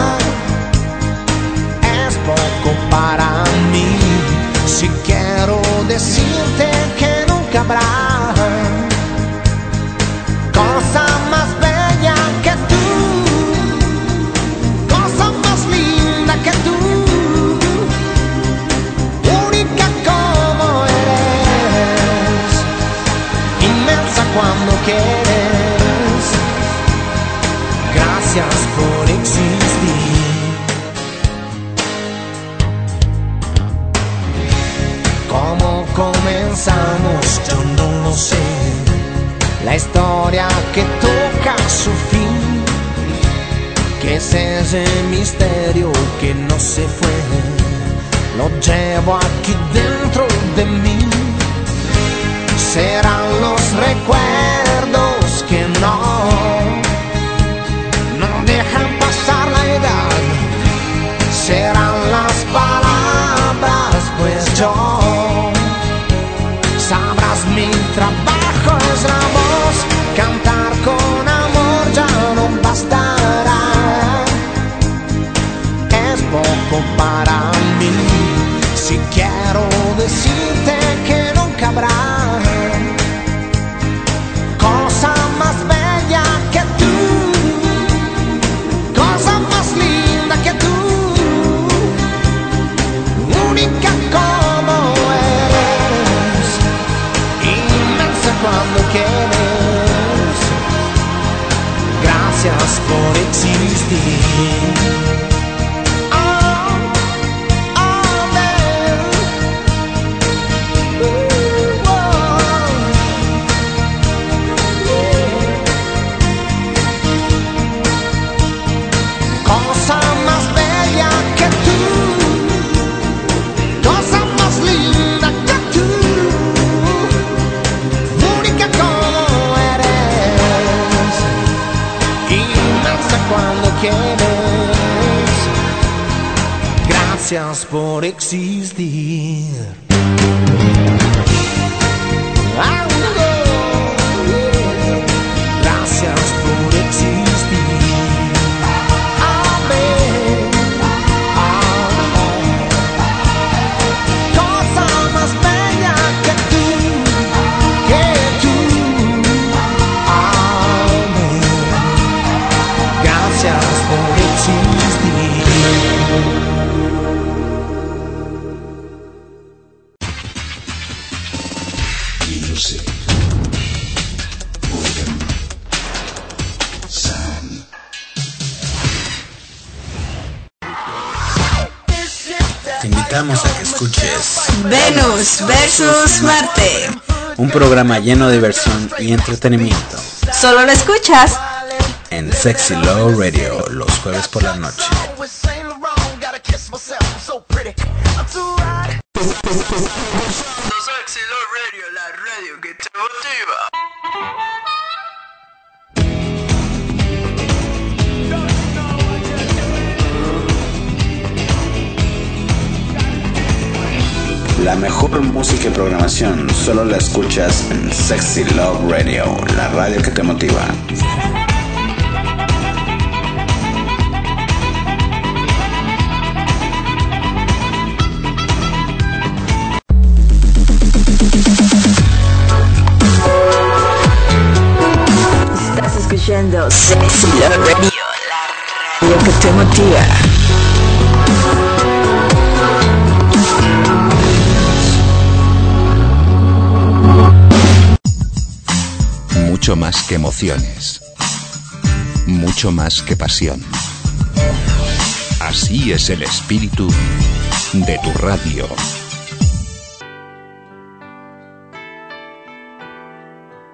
Es poco para mí si quiero decirte que nunca habrá cosa más bella que tú, cosa más linda que tú. Cuando quieres, gracias por existir. ¿Cómo comenzamos? Yo no lo sé. la historia que toca su fin, que es ese misterio que no se fue, lo llevo aquí dentro de mí. Serán los recuerdos que no dejan pasar la edad, serán las palabras, pues yo, sabrás mi trabajo es la voz, cantar con amor ya no bastará, es poco para mí, si quiero decirte que nunca habrá cosa más bella que tú, cosa más linda que tú, única como eres, inmensa cuando quieres, gracias por existir. Gracias por existir. Gracias por existir. Amén. Cosa más bella que tú. Amén. Gracias por existir. Te invitamos a que escuches Venus versus Marte, un programa lleno de diversión y entretenimiento. Solo lo escuchas en Sexy Love Radio los jueves por la noche. Sexy Love Radio, la radio que te motiva. La mejor música y programación solo la escuchas en Sexy Love Radio, la radio que te motiva. Estás escuchando Sexy Love Radio, la radio que te motiva. Mucho más que emociones, mucho más que pasión. Así es el espíritu de tu radio.